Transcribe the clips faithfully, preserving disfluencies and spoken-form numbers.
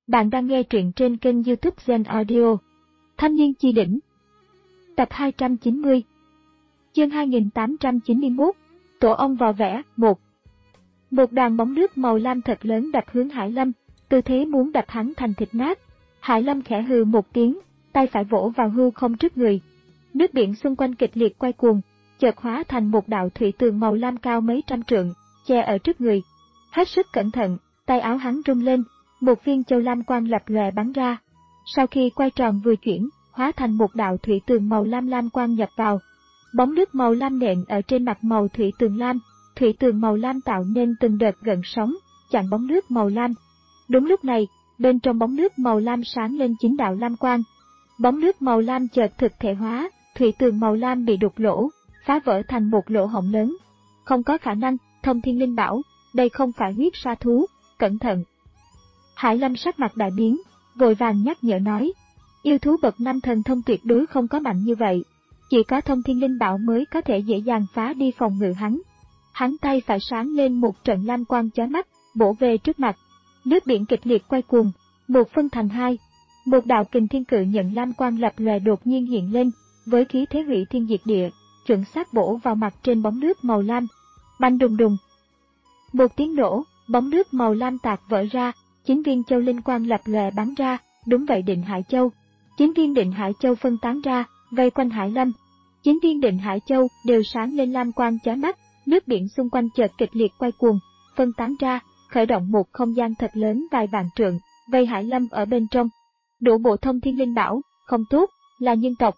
Bạn đang nghe truyện trên kênh YouTube Zen Audio. Thanh niên chi đỉnh. Tập hai trăm chín mươi. Chương hai nghìn tám trăm chín mươi mốt. Tổ ong vò vẽ một. Một đoàn bóng nước màu lam thật lớn đập hướng Hải Lâm, tư thế muốn đập hắn thành thịt nát. Hải Lâm khẽ hừ một tiếng, tay phải vỗ vào hư không trước người. Nước biển xung quanh kịch liệt quay cuồng, chợt hóa thành một đạo thủy tường màu lam cao mấy trăm trượng, che ở trước người. Hết sức cẩn thận, tay áo hắn rung lên, một viên châu lam quang lập lòe bắn ra. Sau khi quay tròn vừa chuyển, hóa thành một đạo thủy tường màu lam lam quang nhập vào. Bóng nước màu lam nện ở trên mặt màu thủy tường lam, thủy tường màu lam tạo nên từng đợt gợn sóng, chặn bóng nước màu lam. Đúng lúc này, bên trong bóng nước màu lam sáng lên chín đạo lam quang. Bóng nước màu lam chợt thực thể hóa, thủy tường màu lam bị đục lỗ, phá vỡ thành một lỗ hổng lớn. Không có khả năng, Thông Thiên Linh bảo, đây không phải huyết sa thú, cẩn thận. Hải Lâm sắc mặt đại biến, vội vàng nhắc nhở nói, yêu thú bậc năm thần thông tuyệt đối không có mạnh như vậy, chỉ có Thông Thiên Linh bảo mới có thể dễ dàng phá đi phòng ngự hắn. Hắn tay phải sáng lên một trận lam quang chói mắt, bổ về trước mặt. Nước biển kịch liệt quay cuồng, một phân thành hai. Một đạo kình thiên cự nhận lam quang lập lòe đột nhiên hiện lên, với khí thế hủy thiên diệt địa, chuẩn xác bổ vào mặt trên bóng nước màu lam. Bành đùng đùng. Một tiếng nổ, bóng nước màu lam tạc vỡ ra, chín viên châu linh quang lập lòe bắn ra, đúng vậy Định Hải Châu. Chín viên Định Hải Châu phân tán ra, vây quanh Hải Lâm. Chín viên Định Hải Châu đều sáng lên lam quang chói mắt, nước biển xung quanh chợt kịch liệt quay cuồng, phân tán ra, khởi động một không gian thật lớn vài vạn trượng, vây Hải Lâm ở bên trong. Đủ bộ Thông Thiên Linh bảo, không tốt, là nhân tộc.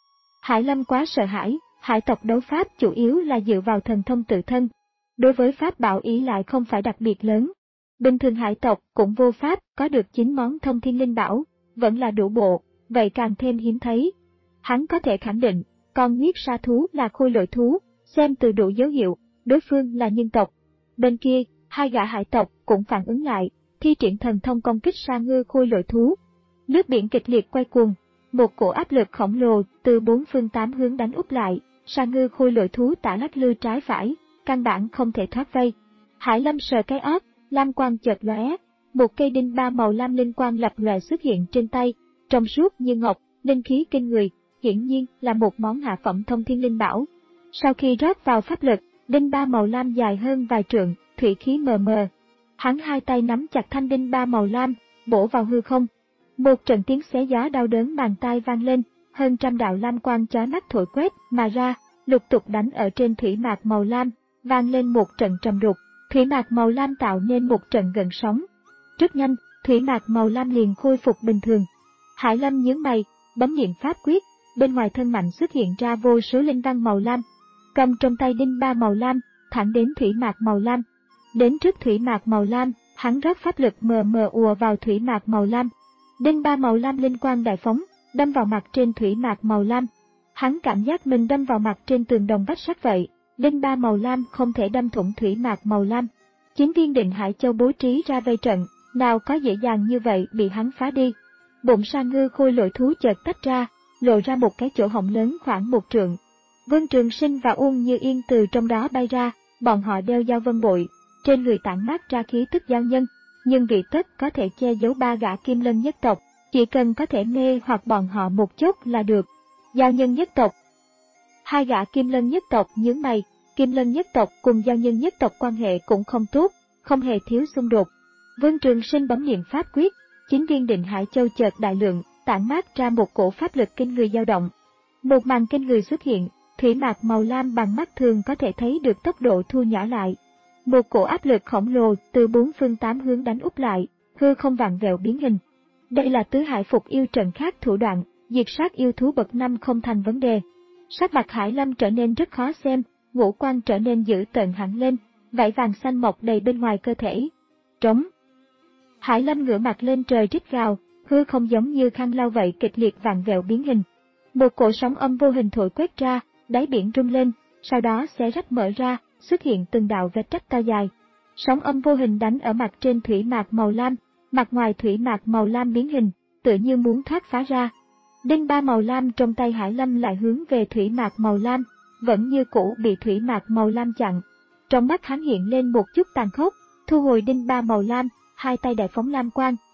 Hải Lâm quá sợ hãi, hải tộc đấu pháp chủ yếu là dựa vào thần thông tự thân. Đối với pháp bảo ý lại không phải đặc biệt lớn. Bình thường hải tộc cũng vô pháp có được chín món Thông Thiên Linh bảo, vẫn là đủ bộ, vậy càng thêm hiếm thấy. Hắn có thể khẳng định, con huyết sa thú là khôi lỗi thú, xem từ đủ dấu hiệu, đối phương là nhân tộc. Bên kia, hai gã hải tộc cũng phản ứng lại, thi triển thần thông công kích sa ngư khôi lỗi thú. Nước biển kịch liệt quay cuồng, một cổ áp lực khổng lồ từ bốn phương tám hướng đánh úp lại, sa ngư khôi lỗi thú tả lắc lư trái phải, căn bản không thể thoát vây. Hải Lâm sờ cái ót, lam quang chợt lóe, một cây đinh ba màu lam linh quang lập lòe xuất hiện trên tay, trong suốt như ngọc, linh khí kinh người, hiển nhiên là một món hạ phẩm Thông Thiên Linh bảo. Sau khi rót vào pháp lực, đinh ba màu lam dài hơn vài trượng, thủy khí mờ mờ. Hắn hai tay nắm chặt thanh đinh ba màu lam, bổ vào hư không. Một trận tiếng xé gió đau đớn màng tai vang lên, hơn trăm đạo lam quang chói mắt thổi quét mà ra, lục tục đánh ở trên thủy mạc màu lam, vang lên một trận trầm đục. Thủy mạc màu lam tạo nên một trận gợn sóng. Rất nhanh, thủy mạc màu lam liền khôi phục bình thường. Hải Lâm nhướng mày, bấm niệm pháp quyết, bên ngoài thân mạnh xuất hiện ra vô số linh văn màu lam. Cầm trong tay đinh ba màu lam, thẳng đến thủy mạc màu lam. Đến trước thủy mạc màu lam, hắn rót pháp lực mờ mờ ùa vào thủy mạc màu lam. Đinh ba màu lam linh quang đại phóng, đâm vào mặt trên thủy mạc màu lam. Hắn cảm giác mình đâm vào mặt trên tường đồng vách sắt vậy. Đinh ba màu lam không thể đâm thủng thủy mạc màu lam. Chín viên Định Hải Châu bố trí ra vây trận, nào có dễ dàng như vậy bị hắn phá đi. Bụng sa ngư khôi lỗi thú chợt tách ra, lộ ra một cái chỗ hổng lớn khoảng một trượng. Vương Trường Sinh và Uông Như Yên từ trong đó bay ra, bọn họ đeo dao vân bội, trên người tản mát ra khí tức giao nhân, nhưng vị tất có thể che giấu ba gã Kim Lân nhất tộc, chỉ cần có thể mê hoặc bọn họ một chút là được. Giao nhân nhất tộc. Hai gã Kim Lân nhất tộc nhướng mày, Kim Lân nhất tộc cùng giao nhân nhất tộc quan hệ cũng không tốt, không hề thiếu xung đột. Vương Trường Sinh bấm niệm pháp quyết, chín viên Định Hải Châu chợt đại lượng, tản mát ra một cổ pháp lực kinh người dao động. Một màn kinh người xuất hiện, thủy mạc màu lam bằng mắt thường có thể thấy được tốc độ thu nhỏ lại. Một cổ áp lực khổng lồ từ bốn phương tám hướng đánh úp lại, hư không vặn vẹo biến hình. Đây là tứ hải phục yêu trận khác thủ đoạn, diệt sát yêu thú bậc năm không thành vấn đề. Sắc mặt Hải Lâm trở nên rất khó xem, ngũ quan trở nên dữ tợn hẳn lên, vảy vàng xanh mọc đầy bên ngoài cơ thể. Trống. Hải Lâm ngửa mặt lên trời rít gào, hư không giống như khăn lau vậy kịch liệt vặn vẹo biến hình. Một cổ sóng âm vô hình thổi quét ra, đáy biển rung lên, sau đó xé rách mở ra, xuất hiện từng đạo vết rách cao dài. Sóng âm vô hình đánh ở mặt trên thủy mạc màu lam, mặt ngoài thủy mạc màu lam biến hình, tựa như muốn thoát phá ra. Đinh ba màu lam trong tay Hải Lâm lại hướng về thủy mạc màu lam, vẫn như cũ bị thủy mạc màu lam chặn. Trong mắt hắn hiện lên một chút tàn khốc, thu hồi đinh ba màu lam, hai tay đại phóng lam quang,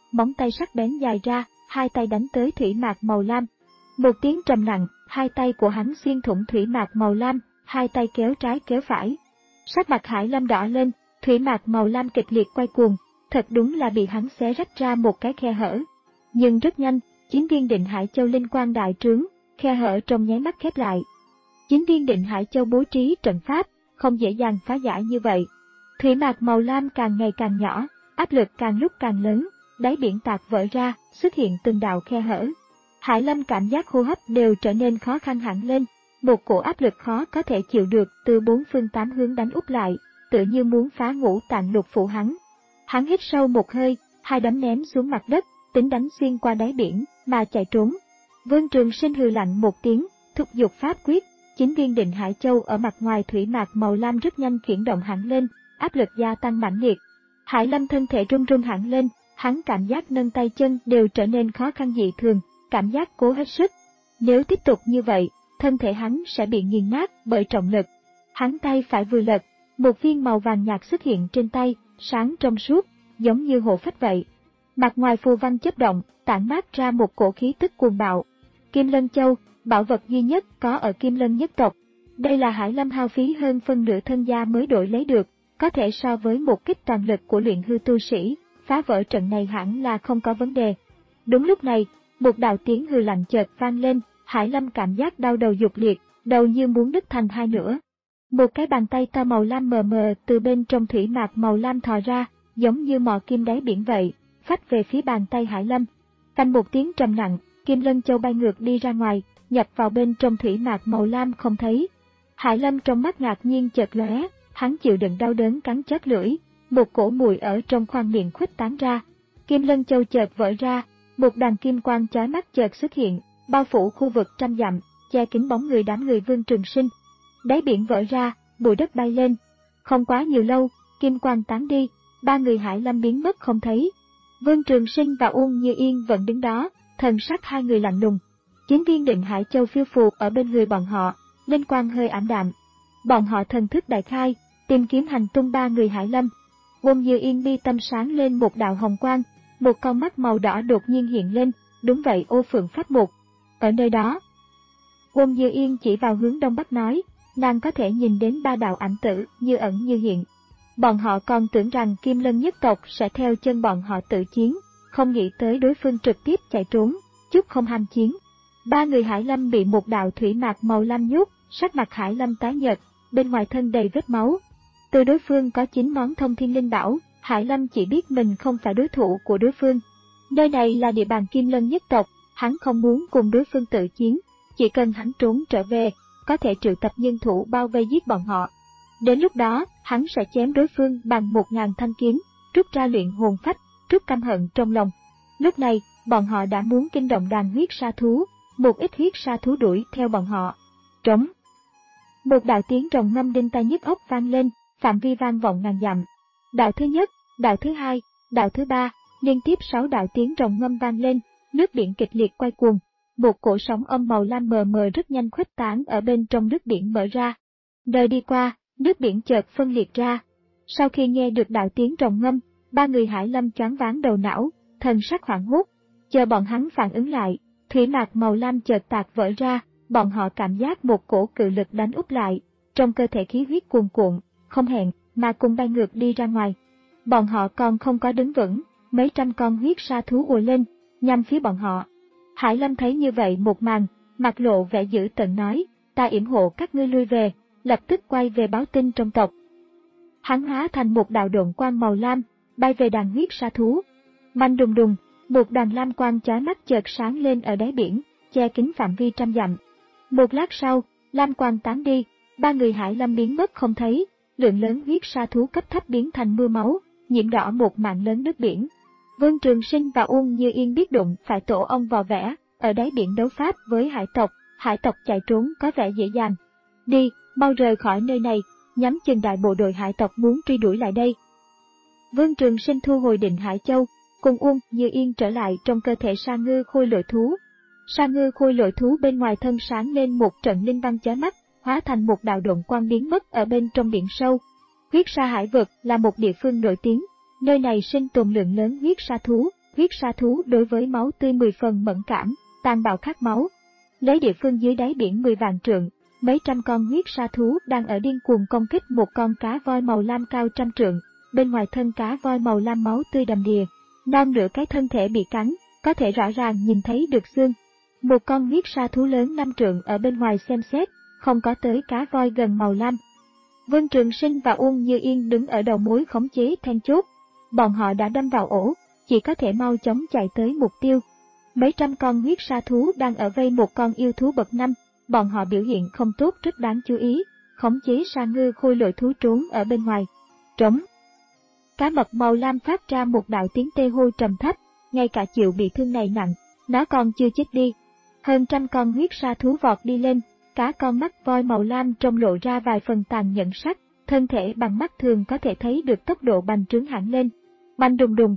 móng tay sắc bén dài ra, hai tay đánh tới thủy mạc màu lam. Một tiếng trầm nặng, hai tay của hắn xuyên thủng thủy mạc màu lam, hai tay kéo trái kéo phải. Sắc mặt Hải Lâm đỏ lên, thủy mạc màu lam kịch liệt quay cuồng, thật đúng là bị hắn xé rách ra một cái khe hở. Nhưng rất nhanh, chín viên Định Hải Châu linh quang đại trướng, khe hở trong nháy mắt khép lại. Chín viên Định Hải Châu bố trí trận pháp, không dễ dàng phá giải như vậy. Thủy mạc màu lam càng ngày càng nhỏ, áp lực càng lúc càng lớn, đáy biển tạc vỡ ra, xuất hiện từng đạo khe hở. Hải Lâm cảm giác hô hấp đều trở nên khó khăn hẳn lên, một cổ áp lực khó có thể chịu được từ bốn phương tám hướng đánh úp lại, tựa như muốn phá ngũ tạng lục phủ hắn. Hắn hít sâu một hơi, hai đấm ném xuống mặt đất, tính đánh xuyên qua đáy biển mà chạy trốn. Vương Trường Sinh hừ lạnh một tiếng, thúc giục pháp quyết, chín viên Định Hải Châu ở mặt ngoài thủy mạc màu lam rất nhanh chuyển động hẳn lên, áp lực gia tăng mãnh liệt. Hải Lâm thân thể run run hẳn lên, hắn cảm giác nâng tay chân đều trở nên khó khăn dị thường, cảm giác cố hết sức. Nếu tiếp tục như vậy, thân thể hắn sẽ bị nghiền nát bởi trọng lực. Hắn tay phải vừa lật, một viên màu vàng nhạt xuất hiện trên tay, sáng trong suốt, giống như hộ phách vậy. Mặt ngoài phù văn chớp động, tản mát ra một cổ khí tức cuồng bạo. Kim Lân Châu, bảo vật duy nhất có ở Kim Lân nhất tộc. Đây là Hải Lâm hao phí hơn phân nửa thân gia mới đổi lấy được, có thể so với một kích toàn lực của luyện hư tu sĩ, phá vỡ trận này hẳn là không có vấn đề. Đúng lúc này, một đạo tiếng hừ lạnh chợt vang lên, Hải Lâm cảm giác đau đầu dục liệt, đầu như muốn đứt thành hai nửa. Một cái bàn tay to màu lam mờ mờ từ bên trong thủy mạc màu lam thò ra, giống như mò kim đáy biển vậy, phách về phía bàn tay Hải Lâm. Canh một tiếng trầm nặng, Kim Lân Châu bay ngược đi ra ngoài, nhập vào bên trong thủy mạc màu lam không thấy. Hải Lâm trong mắt ngạc nhiên chợt lóe, hắn chịu đựng đau đớn cắn chót lưỡi, một cổ mùi ở trong khoang miệng khuếch tán ra. Kim Lân Châu chợt vỡ ra, một đoàn kim quang chói mắt chợt xuất hiện, bao phủ khu vực trăm dặm, che kín bóng người đám người Vương Trường Sinh. Đáy biển vỡ ra, bụi đất bay lên. Không quá nhiều lâu, kim quang tán đi, ba người Hải Lâm biến mất không thấy. Vương Trường Sinh và Uông Như Yên vẫn đứng đó, thần sắc hai người lạnh lùng. Chín viên Định Hải Châu phiêu phù ở bên người bọn họ, linh quang hơi ảm đạm. Bọn họ thần thức đại khai, tìm kiếm hành tung ba người Hải Lâm. Uông Như Yên bi tâm sáng lên một đạo hồng quang, một con mắt màu đỏ đột nhiên hiện lên, đúng vậy, Ô Phượng Pháp Mục. Ở nơi đó, Uông Như Yên chỉ vào hướng đông bắc nói, nàng có thể nhìn đến ba đạo ảnh tử như ẩn như hiện. Bọn họ còn tưởng rằng Kim Lân nhất tộc sẽ theo chân bọn họ tự chiến, không nghĩ tới đối phương trực tiếp chạy trốn, chút không ham chiến. Ba người Hải Lâm bị một đạo thủy mạc màu lam nhốt, sắc mặt Hải Lâm tái nhợt, bên ngoài thân đầy vết máu. Từ đối phương có chín món thông thiên linh bảo, Hải Lâm chỉ biết mình không phải đối thủ của đối phương. Nơi này là địa bàn Kim Lân nhất tộc, hắn không muốn cùng đối phương tự chiến, chỉ cần hắn trốn trở về, có thể triệu tập nhân thủ bao vây giết bọn họ. Đến lúc đó, hắn sẽ chém đối phương bằng một ngàn thanh kiếm, rút ra luyện hồn phách, trút căm hận trong lòng. Lúc này, bọn họ đã muốn kinh động đàn huyết sa thú, một ít huyết sa thú đuổi theo bọn họ. Trống. Một đạo tiếng rồng ngâm đinh tai nhức óc vang lên, phạm vi vang vọng ngàn dặm. Đạo thứ nhất, đạo thứ hai, đạo thứ ba, liên tiếp sáu đạo tiếng rồng ngâm vang lên, nước biển kịch liệt quay cuồng. Một cổ sóng âm màu lam mờ mờ rất nhanh khuếch tán ở bên trong nước biển mở ra. Đời đi qua, nước biển chợt phân liệt ra. Sau khi nghe được đạo tiếng rồng ngâm, ba người Hải Lâm choáng váng đầu não, thần sắc hoảng hốt. Chờ bọn hắn phản ứng lại, thủy mạc màu lam chợt tạc vỡ ra, bọn họ cảm giác một cổ cự lực đánh úp lại, trong cơ thể khí huyết cuồn cuộn, không hẹn mà cùng bay ngược đi ra ngoài. Bọn họ còn không có đứng vững, mấy trăm con huyết sa thú ùa lên, nhằm phía bọn họ. Hải Lâm thấy như vậy một màn, mặt lộ vẻ dữ tợn nói, ta yểm hộ các ngươi lui về, lập tức quay về báo tin trong tộc. Hắn hóa thành một đạo độn quang màu lam, bay về đàn huyết sa thú. Manh đùng đùng, một đoàn lam quang chói mắt chợt sáng lên ở đáy biển, che kín phạm vi trăm dặm. Một lát sau, lam quang tán đi, ba người Hải Lâm biến mất không thấy, lượng lớn huyết sa thú cấp thấp biến thành mưa máu, nhiễm đỏ một mảng lớn nước biển. Vương Trường Sinh và Uông Như Yên biết đụng phải tổ ong vò vẽ, ở đáy biển đấu pháp với hải tộc, hải tộc chạy trốn có vẻ dễ dàng. Đi, mau rời khỏi nơi này, nhắm chừng đại bộ đội hải tộc muốn truy đuổi lại đây. Vương Trường Sinh thu hồi Định Hải Châu, cùng Uông Như Yên trở lại trong cơ thể sa ngư khôi lội thú. Sa ngư khôi lội thú bên ngoài thân sáng lên một trận linh văn chói mắt, hóa thành một đạo độn quang biến mất ở bên trong biển sâu. Huyết sa hải vực là một địa phương nổi tiếng, nơi này sinh tồn lượng lớn huyết sa thú, huyết sa thú đối với máu tươi mười phần mẫn cảm, tàn bạo khát máu. Lấy địa phương dưới đáy biển mười vạn trượng, mấy trăm con huyết sa thú đang ở điên cuồng công kích một con cá voi màu lam cao trăm trượng, bên ngoài thân cá voi màu lam máu tươi đầm đìa, non nửa cái thân thể bị cắn, có thể rõ ràng nhìn thấy được xương. Một con huyết sa thú lớn năm trượng ở bên ngoài xem xét, không có tới cá voi gần màu lam. Vương Trường Sinh và Uông Như Yên đứng ở đầu mối khống chế then chốt. Bọn họ đã đâm vào ổ, chỉ có thể mau chóng chạy tới mục tiêu. Mấy trăm con huyết sa thú đang ở vây một con yêu thú bậc năm, bọn họ biểu hiện không tốt rất đáng chú ý, khống chế sa ngư khôi lội thú trốn ở bên ngoài. Trống. Cá mập màu lam phát ra một đạo tiếng tê hô trầm thấp, ngay cả chịu bị thương này nặng, nó còn chưa chết đi. Hơn trăm con huyết sa thú vọt đi lên, cá con mắt voi màu lam trông lộ ra vài phần tàn nhẫn sắc, thân thể bằng mắt thường có thể thấy được tốc độ bành trướng hẳn lên. Bành đùng đùng.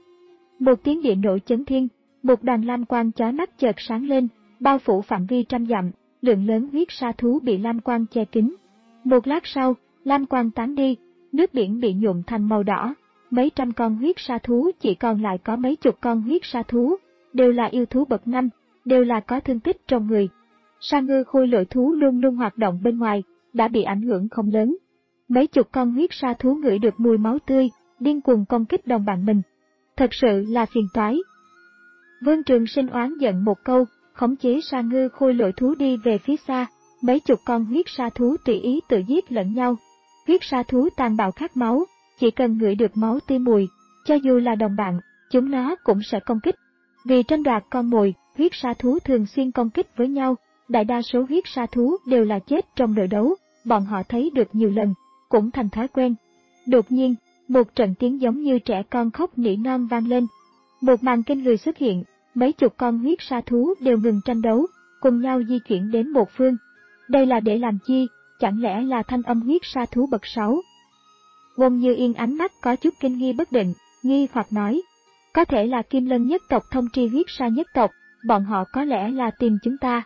Một tiếng địa nổ chấn thiên, một đoàn lam quang chói mắt chợt sáng lên, bao phủ phạm vi trăm dặm, lượng lớn huyết sa thú bị lam quang che kín. Một lát sau, lam quang tán đi, nước biển bị nhuộm thành màu đỏ, mấy trăm con huyết sa thú chỉ còn lại có mấy chục con huyết sa thú, đều là yêu thú bậc năm, đều là có thương tích trong người. Sa ngư khôi lội thú luôn luôn hoạt động bên ngoài, đã bị ảnh hưởng không lớn. Mấy chục con huyết sa thú ngửi được mùi máu tươi, điên cuồng công kích đồng bạn mình. Thật sự là phiền toái. Vương Trường Sinh oán giận một câu, khống chế sa ngư khôi lội thú đi về phía xa, mấy chục con huyết sa thú tùy ý tự giết lẫn nhau. Huyết sa thú tàn bạo khát máu, chỉ cần ngửi được máu tươi mùi, cho dù là đồng bạn, chúng nó cũng sẽ công kích. Vì tranh đoạt con mồi, huyết sa thú thường xuyên công kích với nhau, đại đa số huyết sa thú đều là chết trong nội đấu, bọn họ thấy được nhiều lần, cũng thành thói quen. Đột nhiên, một trận tiếng giống như trẻ con khóc nỉ non vang lên. Một màn kinh người xuất hiện, mấy chục con huyết sa thú đều ngừng tranh đấu, cùng nhau di chuyển đến một phương. Đây là để làm chi, chẳng lẽ là thanh âm huyết sa thú bậc sáu? Uông Như Yên ánh mắt có chút kinh nghi bất định, nghi hoặc nói, có thể là Kim Lân nhất tộc thông tri huyết sa nhất tộc, bọn họ có lẽ là tìm chúng ta.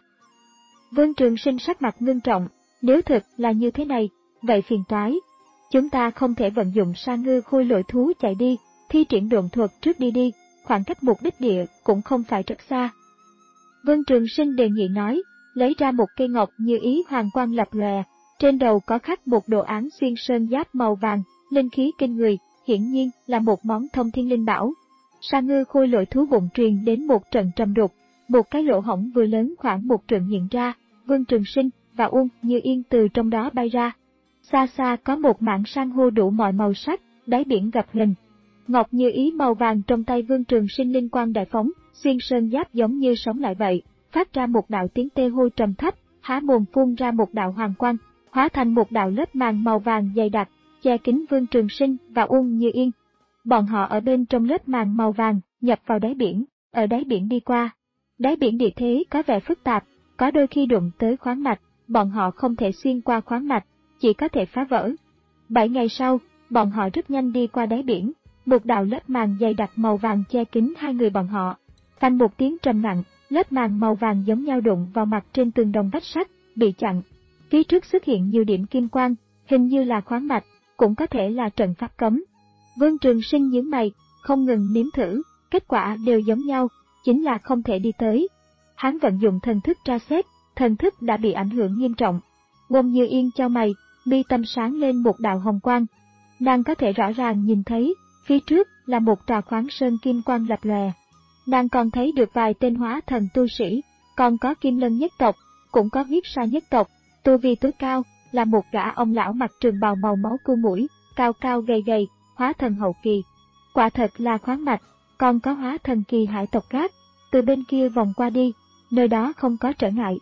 Vương Trường Sinh sắc mặt ngưng trọng, nếu thực là như thế này, vậy phiền toái. Chúng ta không thể vận dụng sa ngư khôi lội thú chạy đi, thi triển độn thuật trước đi đi, khoảng cách mục đích địa cũng không phải rất xa. Vương Trường Sinh đề nghị nói, lấy ra một cây ngọc như ý hoàng quang lập lòe, trên đầu có khắc một đồ án xuyên sơn giáp màu vàng, linh khí kinh người, hiển nhiên là một món thông thiên linh bảo. Sa ngư khôi lội thú bụng truyền đến một trận trầm đục, một cái lỗ hổng vừa lớn khoảng một trượng hiện ra, Vương Trường Sinh và Uông Như Yên từ trong đó bay ra. Xa xa có một mảng san hô đủ mọi màu sắc, đáy biển gập ghềnh. Ngọc như ý màu vàng trong tay Vương Trường Sinh linh quang đại phóng, xuyên sơn giáp giống như sống lại vậy, phát ra một đạo tiếng tê hô trầm thấp, há mồm phun ra một đạo hoàng quang, hóa thành một đạo lớp màng màu vàng dày đặc, che kín Vương Trường Sinh và Uông Như Yên. Bọn họ ở bên trong lớp màng màu vàng, nhập vào đáy biển, ở đáy biển đi qua. Đáy biển địa thế có vẻ phức tạp, có đôi khi đụng tới khoáng mạch, bọn họ không thể xuyên qua khoáng mạch, chỉ có thể phá vỡ. Bảy ngày sau, bọn họ rất nhanh đi qua đáy biển, một đạo lớp màng dày đặc màu vàng che kín hai người bọn họ. Phanh một tiếng trầm nặng, lớp màng màu vàng giống nhau đụng vào mặt trên tường đồng vách sắt, bị chặn. Phía trước xuất hiện nhiều điểm kim quang, hình như là khoáng mạch, cũng có thể là trận pháp cấm. Vương Trường Sinh nhướng mày, không ngừng nếm thử, kết quả đều giống nhau, chính là không thể đi tới. Hắn vận dụng thần thức tra xét, thần thức đã bị ảnh hưởng nghiêm trọng. Uông Như Yên chau mày, mi tâm sáng lên một đạo hồng quang. Nàng có thể rõ ràng nhìn thấy, phía trước là một tòa khoáng sơn kim quang lập lòe. Nàng còn thấy được vài tên hóa thần tu sĩ, còn có Kim Lân nhất tộc, cũng có huyết sa nhất tộc. Tu vi tối cao là một gã ông lão mặc trường bào màu máu cưu mũi, cao cao gầy gầy, hóa thần hậu kỳ. Quả thật là khoáng mạch, còn có hóa thần kỳ hải tộc khác. Từ bên kia vòng qua đi, nơi đó không có trở ngại.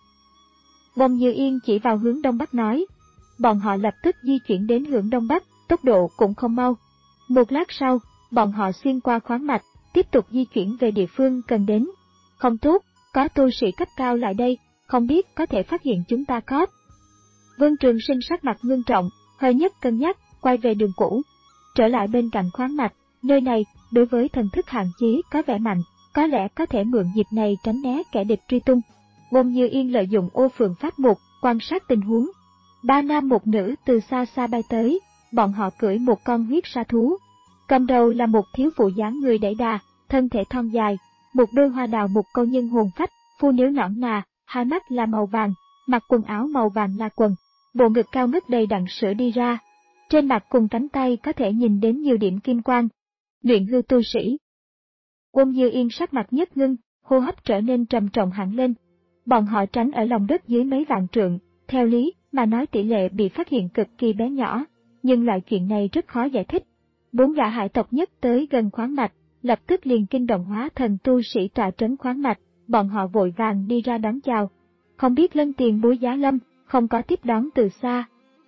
Uông Như Yên chỉ vào hướng đông bắc nói. Bọn họ lập tức di chuyển đến hướng đông bắc, tốc độ cũng không mau. Một lát sau, bọn họ xuyên qua khoáng mạch, tiếp tục di chuyển về địa phương cần đến. Không tốt, có tu sĩ cấp cao lại đây, không biết có thể phát hiện chúng ta không? Vương Trường Sinh sắc mặt ngưng trọng, hơi nhất cân nhắc, quay về đường cũ. Trở lại bên cạnh khoáng mạch, nơi này, đối với thần thức hạn chế có vẻ mạnh, có lẽ có thể mượn dịp này tránh né kẻ địch truy tung. Uông Như Yên lợi dụng ô phượng pháp mục, quan sát tình huống. Ba nam một nữ từ xa xa bay tới, bọn họ cưỡi một con huyết sa thú. Cầm đầu là một thiếu phụ dáng người đẩy đà, thân thể thon dài, một đôi hoa đào một câu nhân hồn phách, phu nếu nõn nà, hai mắt là màu vàng, mặc quần áo màu vàng là quần, bộ ngực cao ngất đầy đặn sữa đi ra. Trên mặt cùng cánh tay có thể nhìn đến nhiều điểm kim quang. Luyện hư tu sĩ. Quân Như Yên sắc mặt nhất ngưng, hô hấp trở nên trầm trọng hẳn lên. Bọn họ tránh ở lòng đất dưới mấy vạn trượng, theo lý mà nói tỷ lệ bị phát hiện cực kỳ bé nhỏ, nhưng loại chuyện này rất khó giải thích. Bốn gã hải tộc nhất tới gần khoáng mạch, lập tức liền kinh động hóa thần tu sĩ tọa trấn khoáng mạch, bọn họ vội vàng đi ra đón chào. Không biết Lân Tiền Bối giá lâm, không có tiếp đón từ xa.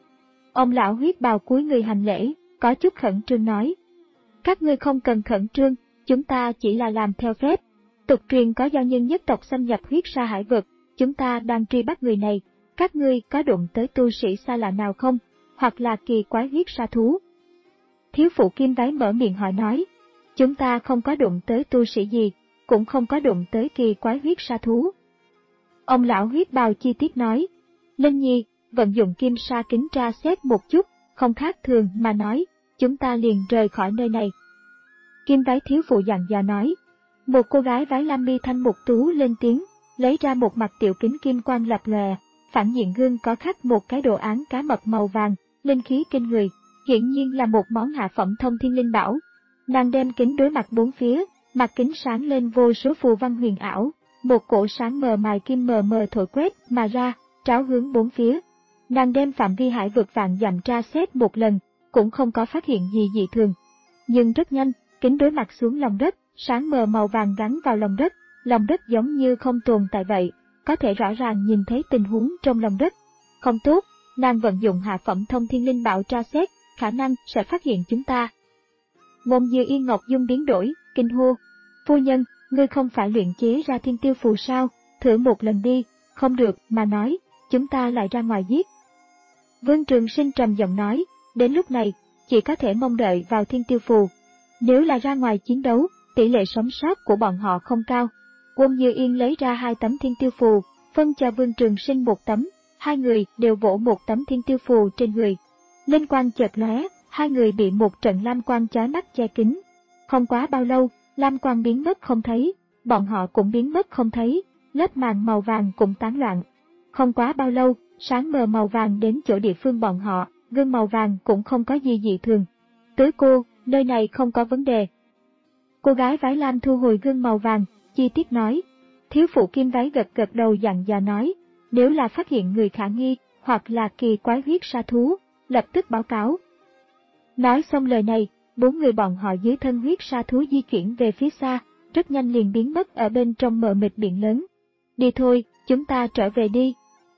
Ông lão huyết bào cúi người hành lễ, có chút khẩn trương nói. Các ngươi không cần khẩn trương, chúng ta chỉ là làm theo phép. Tục truyền có do nhân nhất tộc xâm nhập huyết sa hải vực, chúng ta đang truy bắt người này. Các ngươi có đụng tới tu sĩ xa lạ nào không, hoặc là kỳ quái huyết sa thú? Thiếu phụ kim váy mở miệng hỏi nói. Chúng ta không có đụng tới tu sĩ gì, cũng không có đụng tới kỳ quái huyết sa thú. Ông lão huyết bào chi tiết nói. Linh Nhi, vận dụng kim sa kính tra xét một chút, không khác thường mà nói, chúng ta liền rời khỏi nơi này. Kim váy thiếu phụ dặn dò nói. Một cô gái váy lam mi thanh mục tú lên tiếng, lấy ra một mặt tiểu kính kim quang lập lòe, phản diện gương có khắc một cái đồ án cá mập màu vàng, linh khí kinh người, hiển nhiên là một món hạ phẩm thông thiên linh bảo. Nàng đem kính đối mặt bốn phía, mặt kính sáng lên vô số phù văn huyền ảo, một cổ sáng mờ mài kim mờ mờ thổi quét mà ra, tráo hướng bốn phía. Nàng đem phạm vi hải vực vạn dặm tra xét một lần, cũng không có phát hiện gì dị thường. Nhưng rất nhanh, kính đối mặt xuống lòng đất, sáng mờ màu vàng gắn vào lòng đất, lòng đất giống như không tồn tại vậy, có thể rõ ràng nhìn thấy tình huống trong lòng đất. Không tốt, nàng vận dụng hạ phẩm thông thiên linh bảo tra xét, khả năng sẽ phát hiện chúng ta. Môn Như Yên Ngọc Dung biến đổi, kinh hô. Phu nhân, ngươi không phải luyện chế ra thiên tiêu phù sao, thử một lần đi, không được mà nói, chúng ta lại ra ngoài giết. Vương Trường Sinh trầm giọng nói, đến lúc này, chỉ có thể mong đợi vào thiên tiêu phù. Nếu là ra ngoài chiến đấu, tỷ lệ sống sót của bọn họ không cao. Quân Như Yên lấy ra hai tấm thiên tiêu phù, phân cho Vương Trường Sinh một tấm, hai người đều vỗ một tấm thiên tiêu phù trên người. Linh quang chợt lóe, hai người bị một trận lam quang chói mắt che kín. Không quá bao lâu, lam quang biến mất không thấy, bọn họ cũng biến mất không thấy, lớp màng màu vàng cũng tán loạn. Không quá bao lâu, sáng mờ màu vàng đến chỗ địa phương bọn họ, gương màu vàng cũng không có gì dị thường. Tứ cô, nơi này không có vấn đề. Cô gái váy lam thu hồi gương màu vàng, chi tiết nói. Thiếu phụ kim váy gật gật đầu dặn dò nói, nếu là phát hiện người khả nghi, hoặc là kỳ quái huyết sa thú, lập tức báo cáo. Nói xong lời này, bốn người bọn họ dưới thân huyết sa thú di chuyển về phía xa, rất nhanh liền biến mất ở bên trong mờ mịt biển lớn. Đi thôi, chúng ta trở về đi.